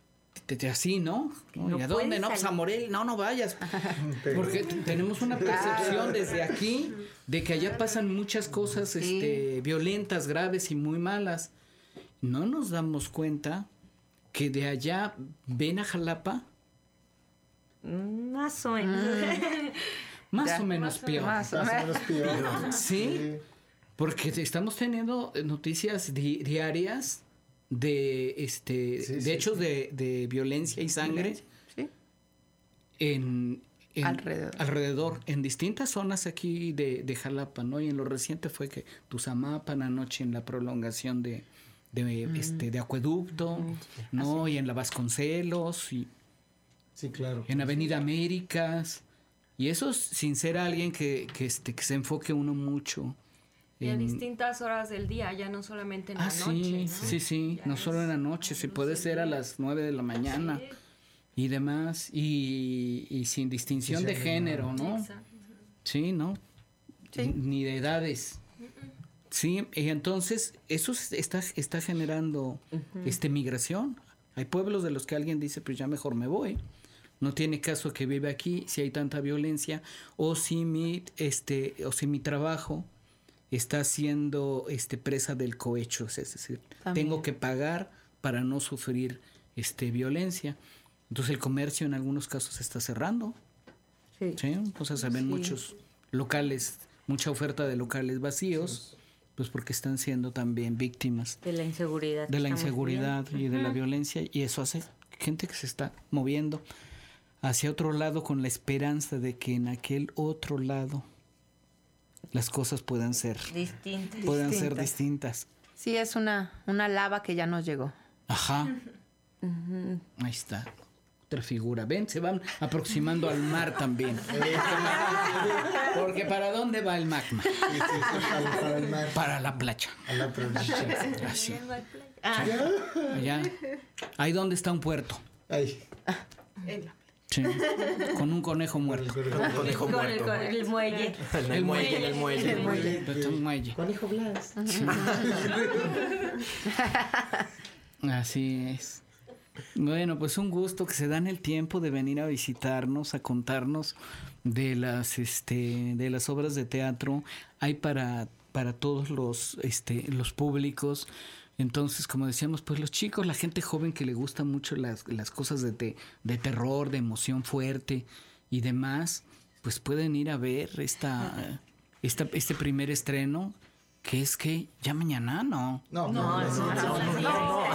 S4: así, ¿no?
S11: No
S4: ¿Y a dónde?
S11: puedes
S4: No, pues a
S11: salir.
S4: Morelia. No, no vayas. Porque t- tenemos una percepción desde aquí de que allá pasan muchas cosas
S9: Sí.
S4: este, violentas, graves y muy malas. No nos damos cuenta que de allá ven a Jalapa
S11: Más o menos.
S4: más
S9: Ya,
S4: o menos
S11: más o
S4: peor.
S9: Más o
S6: Más o
S9: menos.
S6: menos peor.
S4: ¿Sí? Porque estamos teniendo noticias di- diarias de este
S6: Sí,
S4: de
S6: sí,
S4: hechos
S6: sí.
S4: De, de violencia y sangre
S9: Sí.
S4: en, en-
S9: Alrededor.
S4: alrededor, en distintas zonas aquí de, de Jalapa, ¿no? Y en lo reciente fue que Tuzamapan anoche en la prolongación de, de este de acueducto, ¿no? Y en la Vasconcelos y
S6: Sí, claro.
S4: en Avenida Américas. Y eso es sin ser alguien que, que, este, que se enfoque uno mucho.
S11: Y a
S4: en-
S11: distintas horas del día, ya no solamente en
S4: Ah,
S11: la
S4: sí,
S11: noche. ¿no?
S4: sí, sí,
S11: Ya
S4: no
S11: es
S4: solo en la noche, sí,
S11: luz
S4: puede
S11: del
S4: ser a
S11: día.
S4: las nueve de la mañana.
S11: Sí.
S4: y demás, y, y sin distinción sí, de género, ¿no? Exacto. Sí, ¿no? Sí. Ni de edades. Sí, y entonces eso está, está generando uh-huh. este migración. Hay pueblos de los que alguien dice, pues ya mejor me voy. No tiene caso que vive aquí si hay tanta violencia, o si mi, este, o si mi trabajo está siendo este, presa del cohecho, es decir, también tengo que pagar para no sufrir este, violencia. Entonces el comercio en algunos casos se está cerrando. Sí. ¿Sí? Entonces se ven sí. muchos locales, mucha oferta de locales vacíos, sí. pues porque están siendo también víctimas
S5: de la inseguridad.
S4: De la inseguridad y de la violencia, y eso hace gente que se está moviendo hacia otro lado con la esperanza de que en aquel otro lado las cosas puedan ser
S5: distintas.
S4: Puedan distintas. ser distintas.
S9: Sí, es una, una lava que ya nos llegó.
S4: Ajá. Uh-huh. Ahí está. Otra figura. Ven, se van aproximando al mar también. Porque ¿para dónde va el magma? Sí, sí, para, para el mar. Para la playa. A la playa. Así. Ah. Allá. Ahí donde está un puerto.
S6: Ahí.
S4: Sí. Con un conejo muerto.
S5: Un conejo
S11: con
S5: muerto.
S11: El, con el muelle.
S7: El, el muelle, el muelle.
S5: El muelle.
S4: El muelle.
S6: Conejo Blas. Sí.
S4: Así es. Bueno, pues un gusto que se dan el tiempo de venir a visitarnos, a contarnos de las, este, de las obras de teatro. Hay para, para todos los, este, los públicos. Entonces, como decíamos, pues los chicos, la gente joven que le gusta mucho las, las cosas de, te, de terror, de emoción fuerte y demás, pues pueden ir a ver esta, esta, este primer estreno, que es que ya mañana, ¿no?
S6: No, no, no, no, no, no, no.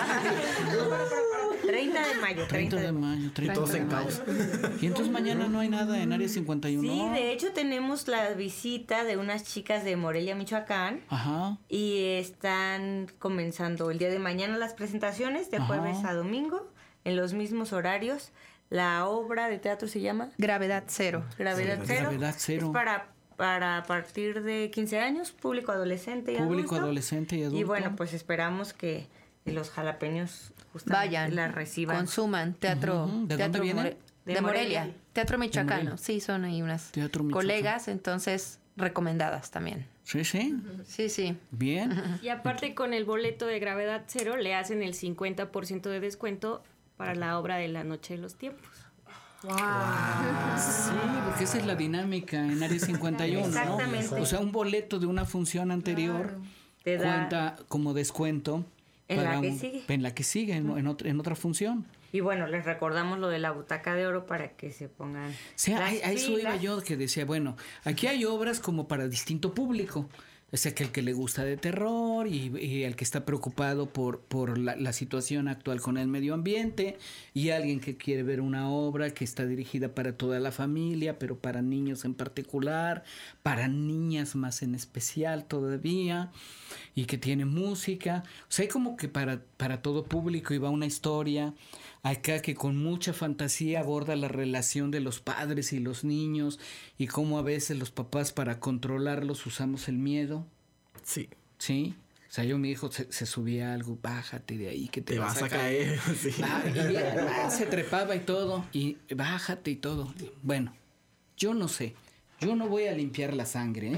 S5: treinta de mayo.
S4: treinta de mayo. treinta
S7: Todos en caos.
S4: Y entonces mañana no hay nada en Área cincuenta y uno.
S5: Sí, de hecho tenemos la visita de unas chicas de Morelia, Michoacán.
S4: Ajá.
S5: Y están comenzando el día de mañana las presentaciones, de jueves Ajá. a domingo, en los mismos horarios. La obra de teatro se llama
S9: Gravedad Cero.
S5: Gravedad
S4: Sí,
S5: Cero.
S4: Gravedad Cero.
S5: Es para, para a partir de quince años, público adolescente y
S4: Público
S5: adulto.
S4: adolescente y adulto.
S5: Y bueno, pues esperamos que los jalapeños
S9: vayan,
S5: la reciban.
S9: Consuman teatro.
S4: Uh-huh. ¿De
S9: teatro
S4: dónde viene?
S9: More- de, de Morelia. Morelia. Teatro Michoacano. Morelia. Sí, son ahí unas colegas, entonces recomendadas también.
S4: Sí, sí.
S9: Uh-huh. Sí, sí.
S4: Bien.
S11: Uh-huh. Y aparte con el boleto de Gravedad Cero le hacen el cincuenta por ciento de descuento para la obra de La Noche de los Tiempos.
S4: Wow. Sí, porque esa es la dinámica en Área cincuenta y uno,
S5: Exactamente.
S4: ¿no? O sea, un boleto de una función anterior claro. Te da cuenta como descuento
S5: en
S4: para
S5: la que
S4: un,
S5: sigue.
S4: En la que sigue, en, en, otra, en otra función.
S5: Y bueno, les recordamos lo de la butaca de oro para que se pongan.
S4: O sea, a, a eso iba yo, que decía, bueno, aquí hay obras como para distinto público. O sea, que el que le gusta de terror y, y el que está preocupado por, por la, la situación actual con el medio ambiente, y alguien que quiere ver una obra que está dirigida para toda la familia, pero para niños en particular, para niñas más en especial todavía, y que tiene música. O sea, hay como que para, para todo público, y va una historia acá que con mucha fantasía aborda la relación de los padres y los niños, y cómo a veces los papás, para controlarlos, usamos el miedo.
S7: Sí.
S4: Sí. O sea, yo mi hijo se, se subía a algo, bájate de ahí que te,
S7: te vas, vas a caer. caer. Sí.
S4: Ah, y ah, se trepaba y todo, y bájate y todo. Bueno, yo no sé. Yo no voy a limpiar la sangre, ¿eh?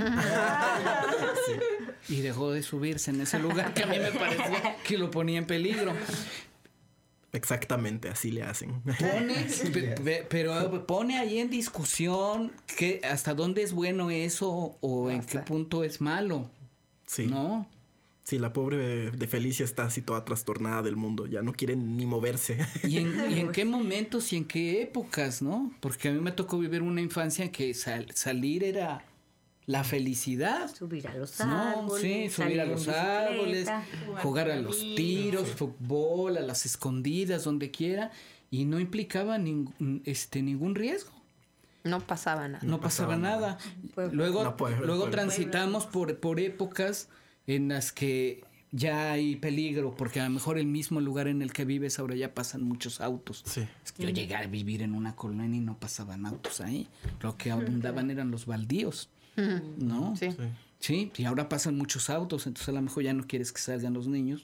S4: Sí. Y dejó de subirse en ese lugar que a mí me parecía que lo ponía en peligro.
S7: Exactamente, así le hacen.
S4: Pone, pe, pero pone ahí en discusión que hasta dónde es bueno eso o en qué punto es malo.
S7: Sí.
S4: ¿No?
S7: Sí, la pobre de Felicia está así toda trastornada del mundo, ya no quiere ni moverse.
S4: ¿Y en, y en qué momentos y en qué épocas, no? Porque a mí me tocó vivir una infancia en que sal, salir era la felicidad.
S5: Subir a los
S4: no,
S5: árboles.
S4: Sí, subir a los árboles, jugar, jugar a los tiros, sí. fútbol, a las escondidas, donde quiera, y no implicaba ning, este, ningún riesgo.
S9: No pasaba nada.
S4: No, no pasaba, pasaba nada. nada. Luego, no puede, luego puede. transitamos por, por épocas en las que ya hay peligro, porque a lo mejor el mismo lugar en el que vives ahora ya pasan muchos autos.
S7: Sí.
S4: Es que yo llegué a vivir en una colonia y no pasaban autos ahí. Lo que abundaban eran los baldíos. ¿No?
S9: Sí.
S4: sí. Sí, y ahora pasan muchos autos, entonces a lo mejor ya no quieres que salgan los niños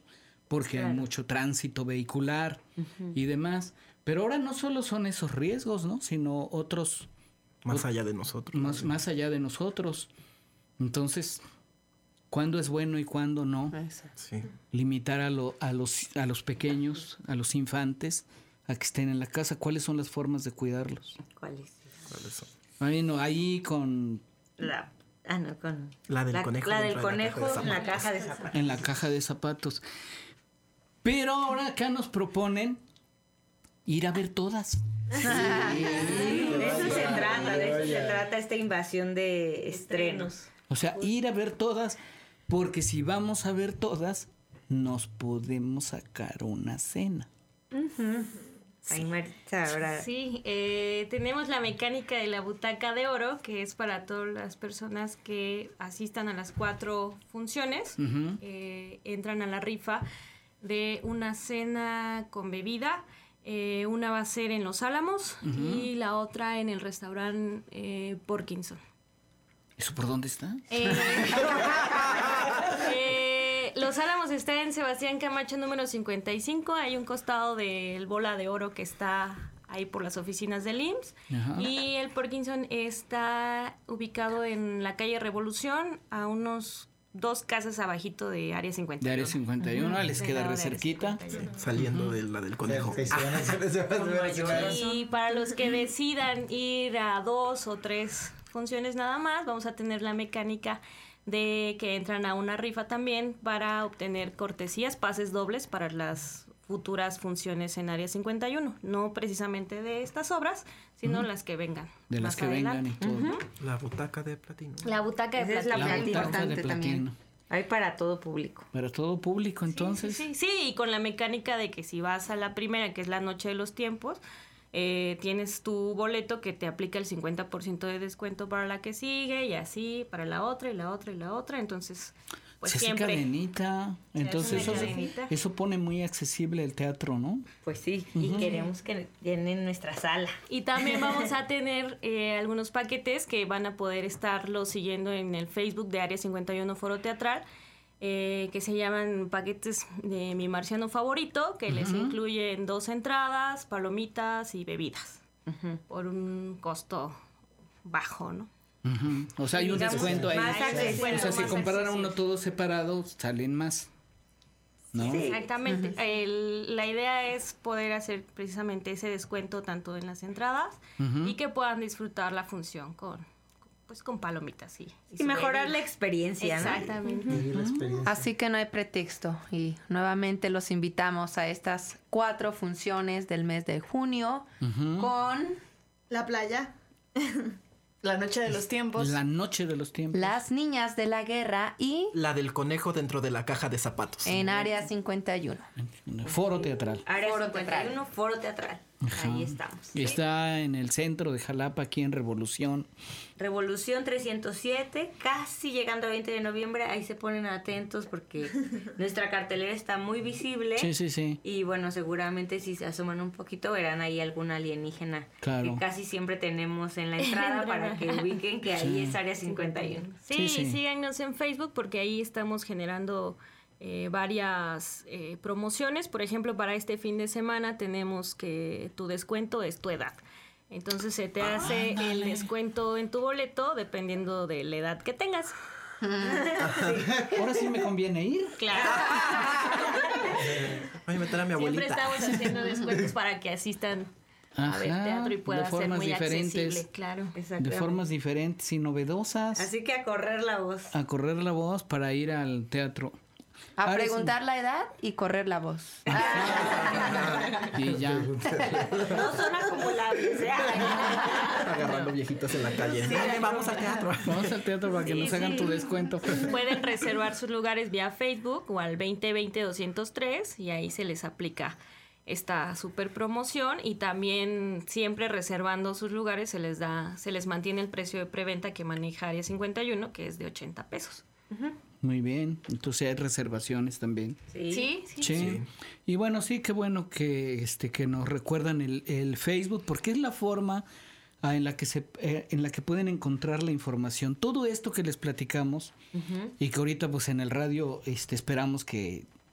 S4: porque claro. hay mucho tránsito vehicular uh-huh. y demás. Pero ahora no solo son esos riesgos, ¿no? Sino otros...
S7: Más allá de nosotros.
S4: Más, más allá de nosotros. Entonces, ¿cuándo es bueno y cuándo no?
S7: Sí. Limitar
S4: a, lo, a, los, a los pequeños, a los infantes, a que estén en la casa. ¿Cuáles son las formas de cuidarlos?
S5: ¿Cuáles?
S7: ¿Cuáles son?
S4: Bueno, ahí con...
S5: La... Ah, no, con...
S7: La del la, conejo.
S5: La del conejo en la caja de zapatos.
S4: En la caja de zapatos. Pero ahora acá nos proponen ir a ver todas.
S5: Sí, de eso se trata, de eso se trata esta invasión de estrenos.
S4: O sea, ir a ver todas, porque si vamos a ver todas, nos podemos sacar una cena.
S5: Uh-huh. Sí, Marita, ahora.
S11: Sí, eh, tenemos la mecánica de la butaca de oro, que es para todas las personas que asistan a las cuatro funciones. Uh-huh. eh, entran a la rifa de una cena con bebida. Eh, una va a ser en Los Álamos uh-huh. y la otra en el restaurante eh, Porkinson.
S4: ¿Eso por dónde está?
S11: Eh, eh, Los Álamos está en Sebastián Camacho número cincuenta y cinco. Hay un costado del Bola de Oro que está ahí por las oficinas del I M S S. Uh-huh. Y el Porkinson está ubicado en la calle Revolución, a unos dos casas abajito de Área cincuenta y uno.
S4: De Área cincuenta y uno, uh-huh. les queda re cerquita.
S7: Saliendo uh-huh. de la del conejo.
S11: Y para los que decidan ir a dos o tres funciones nada más, vamos a tener la mecánica de que entran a una rifa también para obtener cortesías, pases dobles para las futuras funciones en Área cincuenta y uno. No precisamente de estas obras, sino uh-huh. las que vengan.
S4: De las que adelante. vengan y todo.
S7: Uh-huh. La butaca de platino.
S11: La butaca de
S5: Esa
S11: platino.
S5: Es la,
S11: la
S5: butaca importante de platino. También. Hay para todo público.
S4: Para todo público, entonces.
S11: Sí, sí, sí, sí, y con la mecánica de que si vas a la primera, que es la noche de los tiempos, eh, tienes tu boleto que te aplica el cincuenta por ciento de descuento para la que sigue, y así para la otra, y la otra, y la otra. Entonces, pues
S4: se
S11: siempre...
S4: hace cadenita. Entonces, eso, cadenita. Eso pone muy accesible el teatro, ¿no?
S5: Pues sí, uh-huh. y queremos que llenen nuestra sala.
S11: Y también vamos a tener eh, algunos paquetes que van a poder estarlo siguiendo en el Facebook de Área cincuenta y uno Foro Teatral, eh, que se llaman paquetes de Mi Marciano Favorito, que uh-huh. les incluyen dos entradas, palomitas y bebidas, uh-huh. por un costo bajo, ¿no?
S4: Uh-huh. O sea, hay un digamos, descuento ahí. Más o sea, si compraran uno todo separado, salen más, ¿no?
S11: Sí, exactamente. Uh-huh. El, la idea es poder hacer precisamente ese descuento tanto en las entradas uh-huh. y que puedan disfrutar la función con, pues, con palomitas y,
S5: y, y mejorar bebida. La experiencia.
S11: Exactamente. ¿no?
S6: Uh-huh. La experiencia.
S9: Así que no hay pretexto y nuevamente los invitamos a estas cuatro funciones del mes de junio uh-huh. con
S10: la playa. La noche de los tiempos.
S4: La noche de los tiempos.
S9: Las niñas de la guerra y...
S7: La del conejo dentro de la caja de zapatos.
S9: En Área cincuenta y uno.
S4: Foro Teatral.
S5: Área
S11: Foro
S5: cincuenta y uno,
S11: teatral.
S5: Foro Teatral. Ajá. Ahí estamos.
S4: Y está en el centro de Jalapa, aquí en Revolución.
S5: Revolución trescientos siete, casi llegando a veinte de noviembre. Ahí se ponen atentos porque nuestra cartelera está muy visible.
S4: Sí, sí, sí.
S5: Y bueno, seguramente si se asoman un poquito verán ahí algún alienígena.
S4: Claro.
S5: Que casi siempre tenemos en la entrada para que ubiquen que ahí sí. Es Área cincuenta y uno.
S11: Sí, sí, sí, síganos en Facebook porque ahí estamos generando... Eh, varias eh, promociones. Por ejemplo, para este fin de semana tenemos que tu descuento es tu edad. Entonces se te hace ah, el descuento en tu boleto dependiendo de la edad que tengas.
S4: Sí. Ahora sí me conviene ir.
S11: Claro.
S7: Voy a meter a mi abuelita.
S11: Siempre estamos haciendo descuentos para que asistan
S4: Ajá,
S11: a ver teatro y pueda ser muy
S4: diferentes,
S11: accesible, claro.
S4: De formas diferentes y novedosas.
S5: Así que a correr la voz.
S4: A correr la voz para ir al teatro.
S9: A Ahora preguntar sí. la edad y correr la voz.
S4: Y ya.
S5: No son acumulables. ¿eh?
S7: Agarrando viejitos en la calle. Sí, vamos al teatro.
S4: Vamos al teatro para que sí, nos hagan sí. tu descuento.
S11: Pueden reservar sus lugares vía Facebook o al veinte veinte doscientos tres y ahí se les aplica esta super promoción y también siempre reservando sus lugares se les da, se les mantiene el precio de preventa que maneja Área cincuenta y uno, que es de ochenta pesos.
S5: Uh-huh.
S4: Muy bien, entonces hay reservaciones también.
S11: Sí, sí, sí.
S4: sí. sí. Y bueno, sí, qué bueno que este que nos recuerdan el, el Facebook, porque es la forma ah, en la que se eh, en la que pueden encontrar la información. Todo esto que les platicamos uh-huh. y que ahorita pues en el radio este esperamos que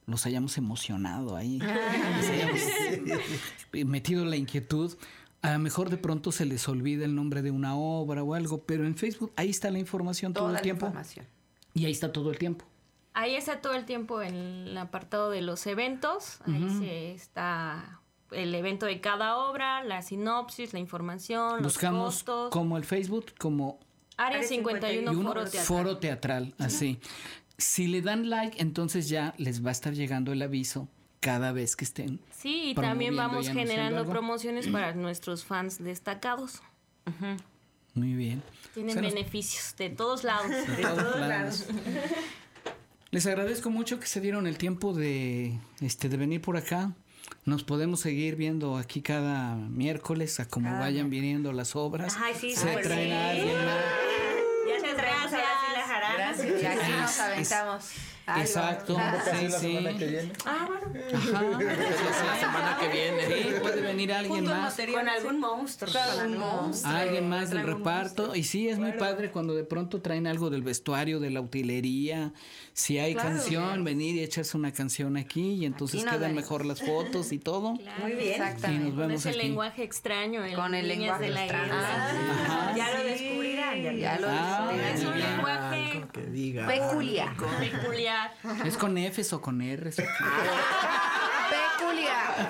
S4: los hayamos emocionado ahí, los hayamos metido la inquietud. A lo mejor de pronto se les olvida el nombre de una obra o algo, pero en Facebook ahí está la información
S9: Toda
S4: todo el tiempo.
S9: Información.
S4: Y ahí está todo el tiempo.
S11: Ahí está todo el tiempo en el apartado de los eventos. Ahí uh-huh. se está el evento de cada obra, la sinopsis, la información,
S4: Buscamos
S11: los costos.
S4: Como el Facebook, como
S11: Área cincuenta y uno,
S4: y uno
S11: Foro Teatral.
S4: Foro Teatral, así. Si le dan like, entonces ya les va a estar llegando el aviso cada vez que estén.
S11: Sí, y también vamos generando promociones para nuestros fans destacados. Uh-huh.
S4: Muy bien.
S11: Tienen beneficios de todos lados.
S4: De todos lados. Les agradezco mucho que se dieron el tiempo de, este, de venir por acá. Nos podemos seguir viendo aquí cada miércoles a cómo ah, vayan viniendo las obras.
S11: Ay, sí,
S4: se traen a alguien más.
S11: Ya te traemos a la jarana.
S9: Gracias. Y aquí nos aventamos.
S4: Algo. Exacto. Sí,
S6: la
S4: sí.
S6: semana que viene.
S11: Ah, bueno.
S4: Ajá.
S7: La semana que viene.
S4: Sí, puede venir alguien más.
S11: Con algún monstruo.
S8: Con algún monstruo.
S4: Alguien más del reparto.
S8: Monstruo.
S4: Y sí, es
S8: claro.
S4: muy padre cuando de pronto traen algo del vestuario, de la utilería. Si hay
S8: claro,
S4: canción,
S8: bien.
S4: venir y echarse una canción aquí y entonces quedan
S9: vemos.
S4: mejor las fotos y todo.
S11: Claro.
S8: Muy bien.
S4: Y nos vemos
S11: Con ese
S4: aquí.
S11: lenguaje extraño. El
S9: Con el lenguaje
S11: de la
S9: extraño.
S11: ah,
S5: ya lo descubrirán. Ya,
S9: ya lo
S4: Ah,
S9: descubrirán.
S11: Es un
S4: bien.
S11: lenguaje
S7: Que diga.
S9: Peculiar.
S11: peculiar.
S4: ¿Es con F's o con R's?
S9: Peculiar.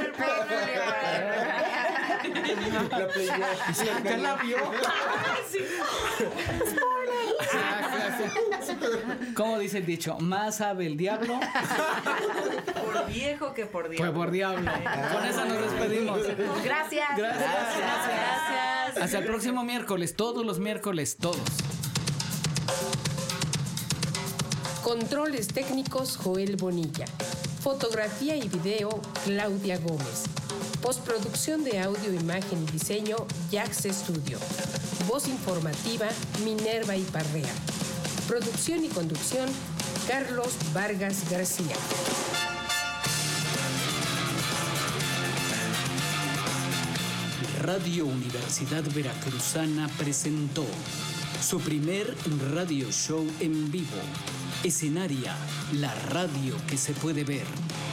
S9: Peculiar.
S6: La playa.
S4: ¿Qué la vio? ¿Cómo dice el dicho? Más sabe el diablo
S5: Por viejo que por
S4: pues
S5: diablo.
S4: por diablo. Con eso nos despedimos.
S9: Gracias.
S4: Gracias.
S11: Gracias.
S4: Hasta el próximo miércoles, todos los miércoles, todos.
S2: Controles técnicos Joel Bonilla. Fotografía y video Claudia Gómez. Postproducción de audio, imagen y diseño Jax Studio. Voz informativa Minerva Iparrea. Producción y conducción Carlos Vargas García.
S3: Radio Universidad Veracruzana presentó su primer radio show en vivo. Escenaria, la radio que se puede ver.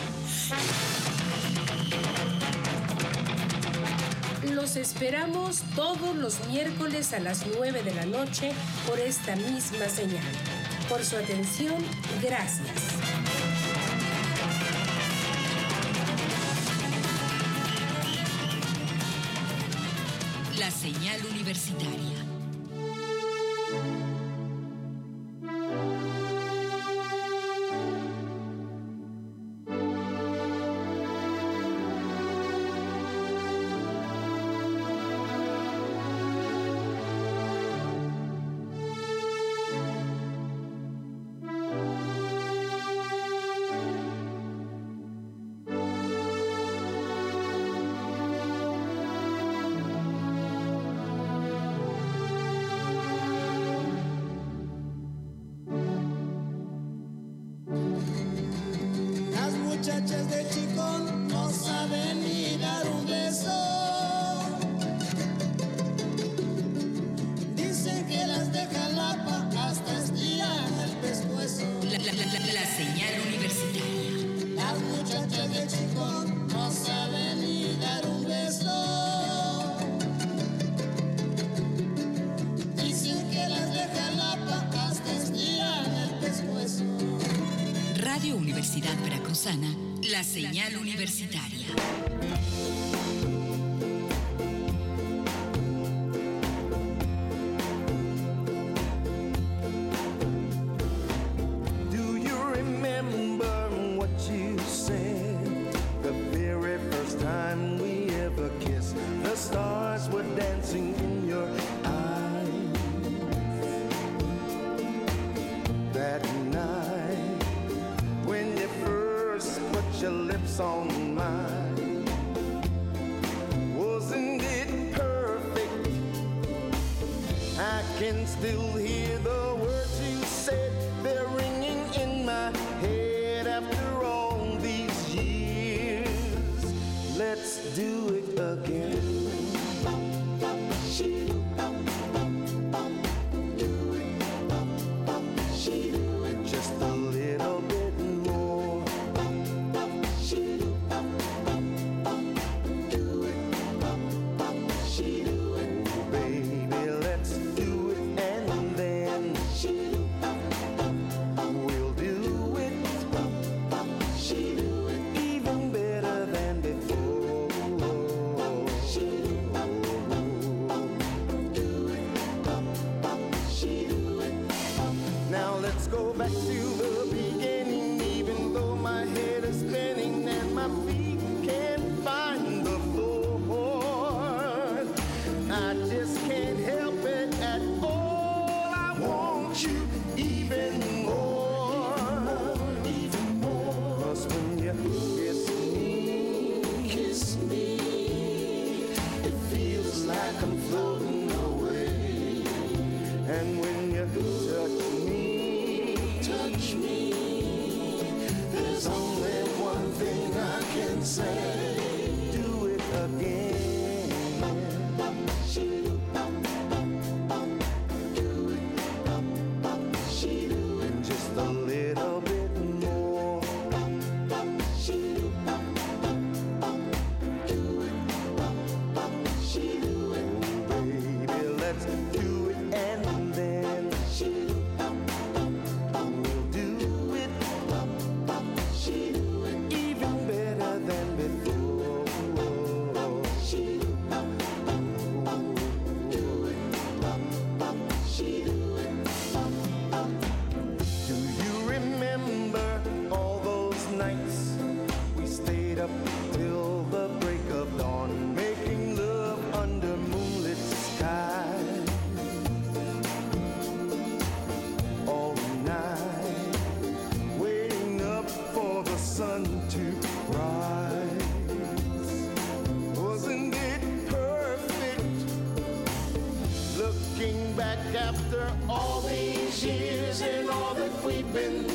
S2: Los esperamos todos los miércoles a las nueve de la noche por esta misma señal. Por su atención, gracias.
S1: La señal universitaria.
S12: Muchachas de Chicón no saben ni dar un beso. Dicen que las de Jalapa hasta estiran el pescuezo.
S1: La, la, la, la, la señal universitaria.
S12: Las muchachas de Chicón no saben ni dar un beso. Dicen que las de Jalapa hasta estiran el pescuezo.
S1: Radio Universidad Veracruzana, la señal universitaria.
S12: Do you remember what you said the very first time we ever kissed? The stars were dancing in your eyes that night when you first put your lips on mine. Wasn't it perfect? I can still hear the words you said. They're ringing in my head after all these years. Let's do it again. Just a little bit more. and say, do it again. And just a little bit more. Baby, let's do it and then we'll do it even better than before. Do you remember all those nights we stayed up till the break of dawn, making love under moonlit skies all night, waiting up for the sun to rise? Wasn't it perfect? Looking back after all these years and all that we've been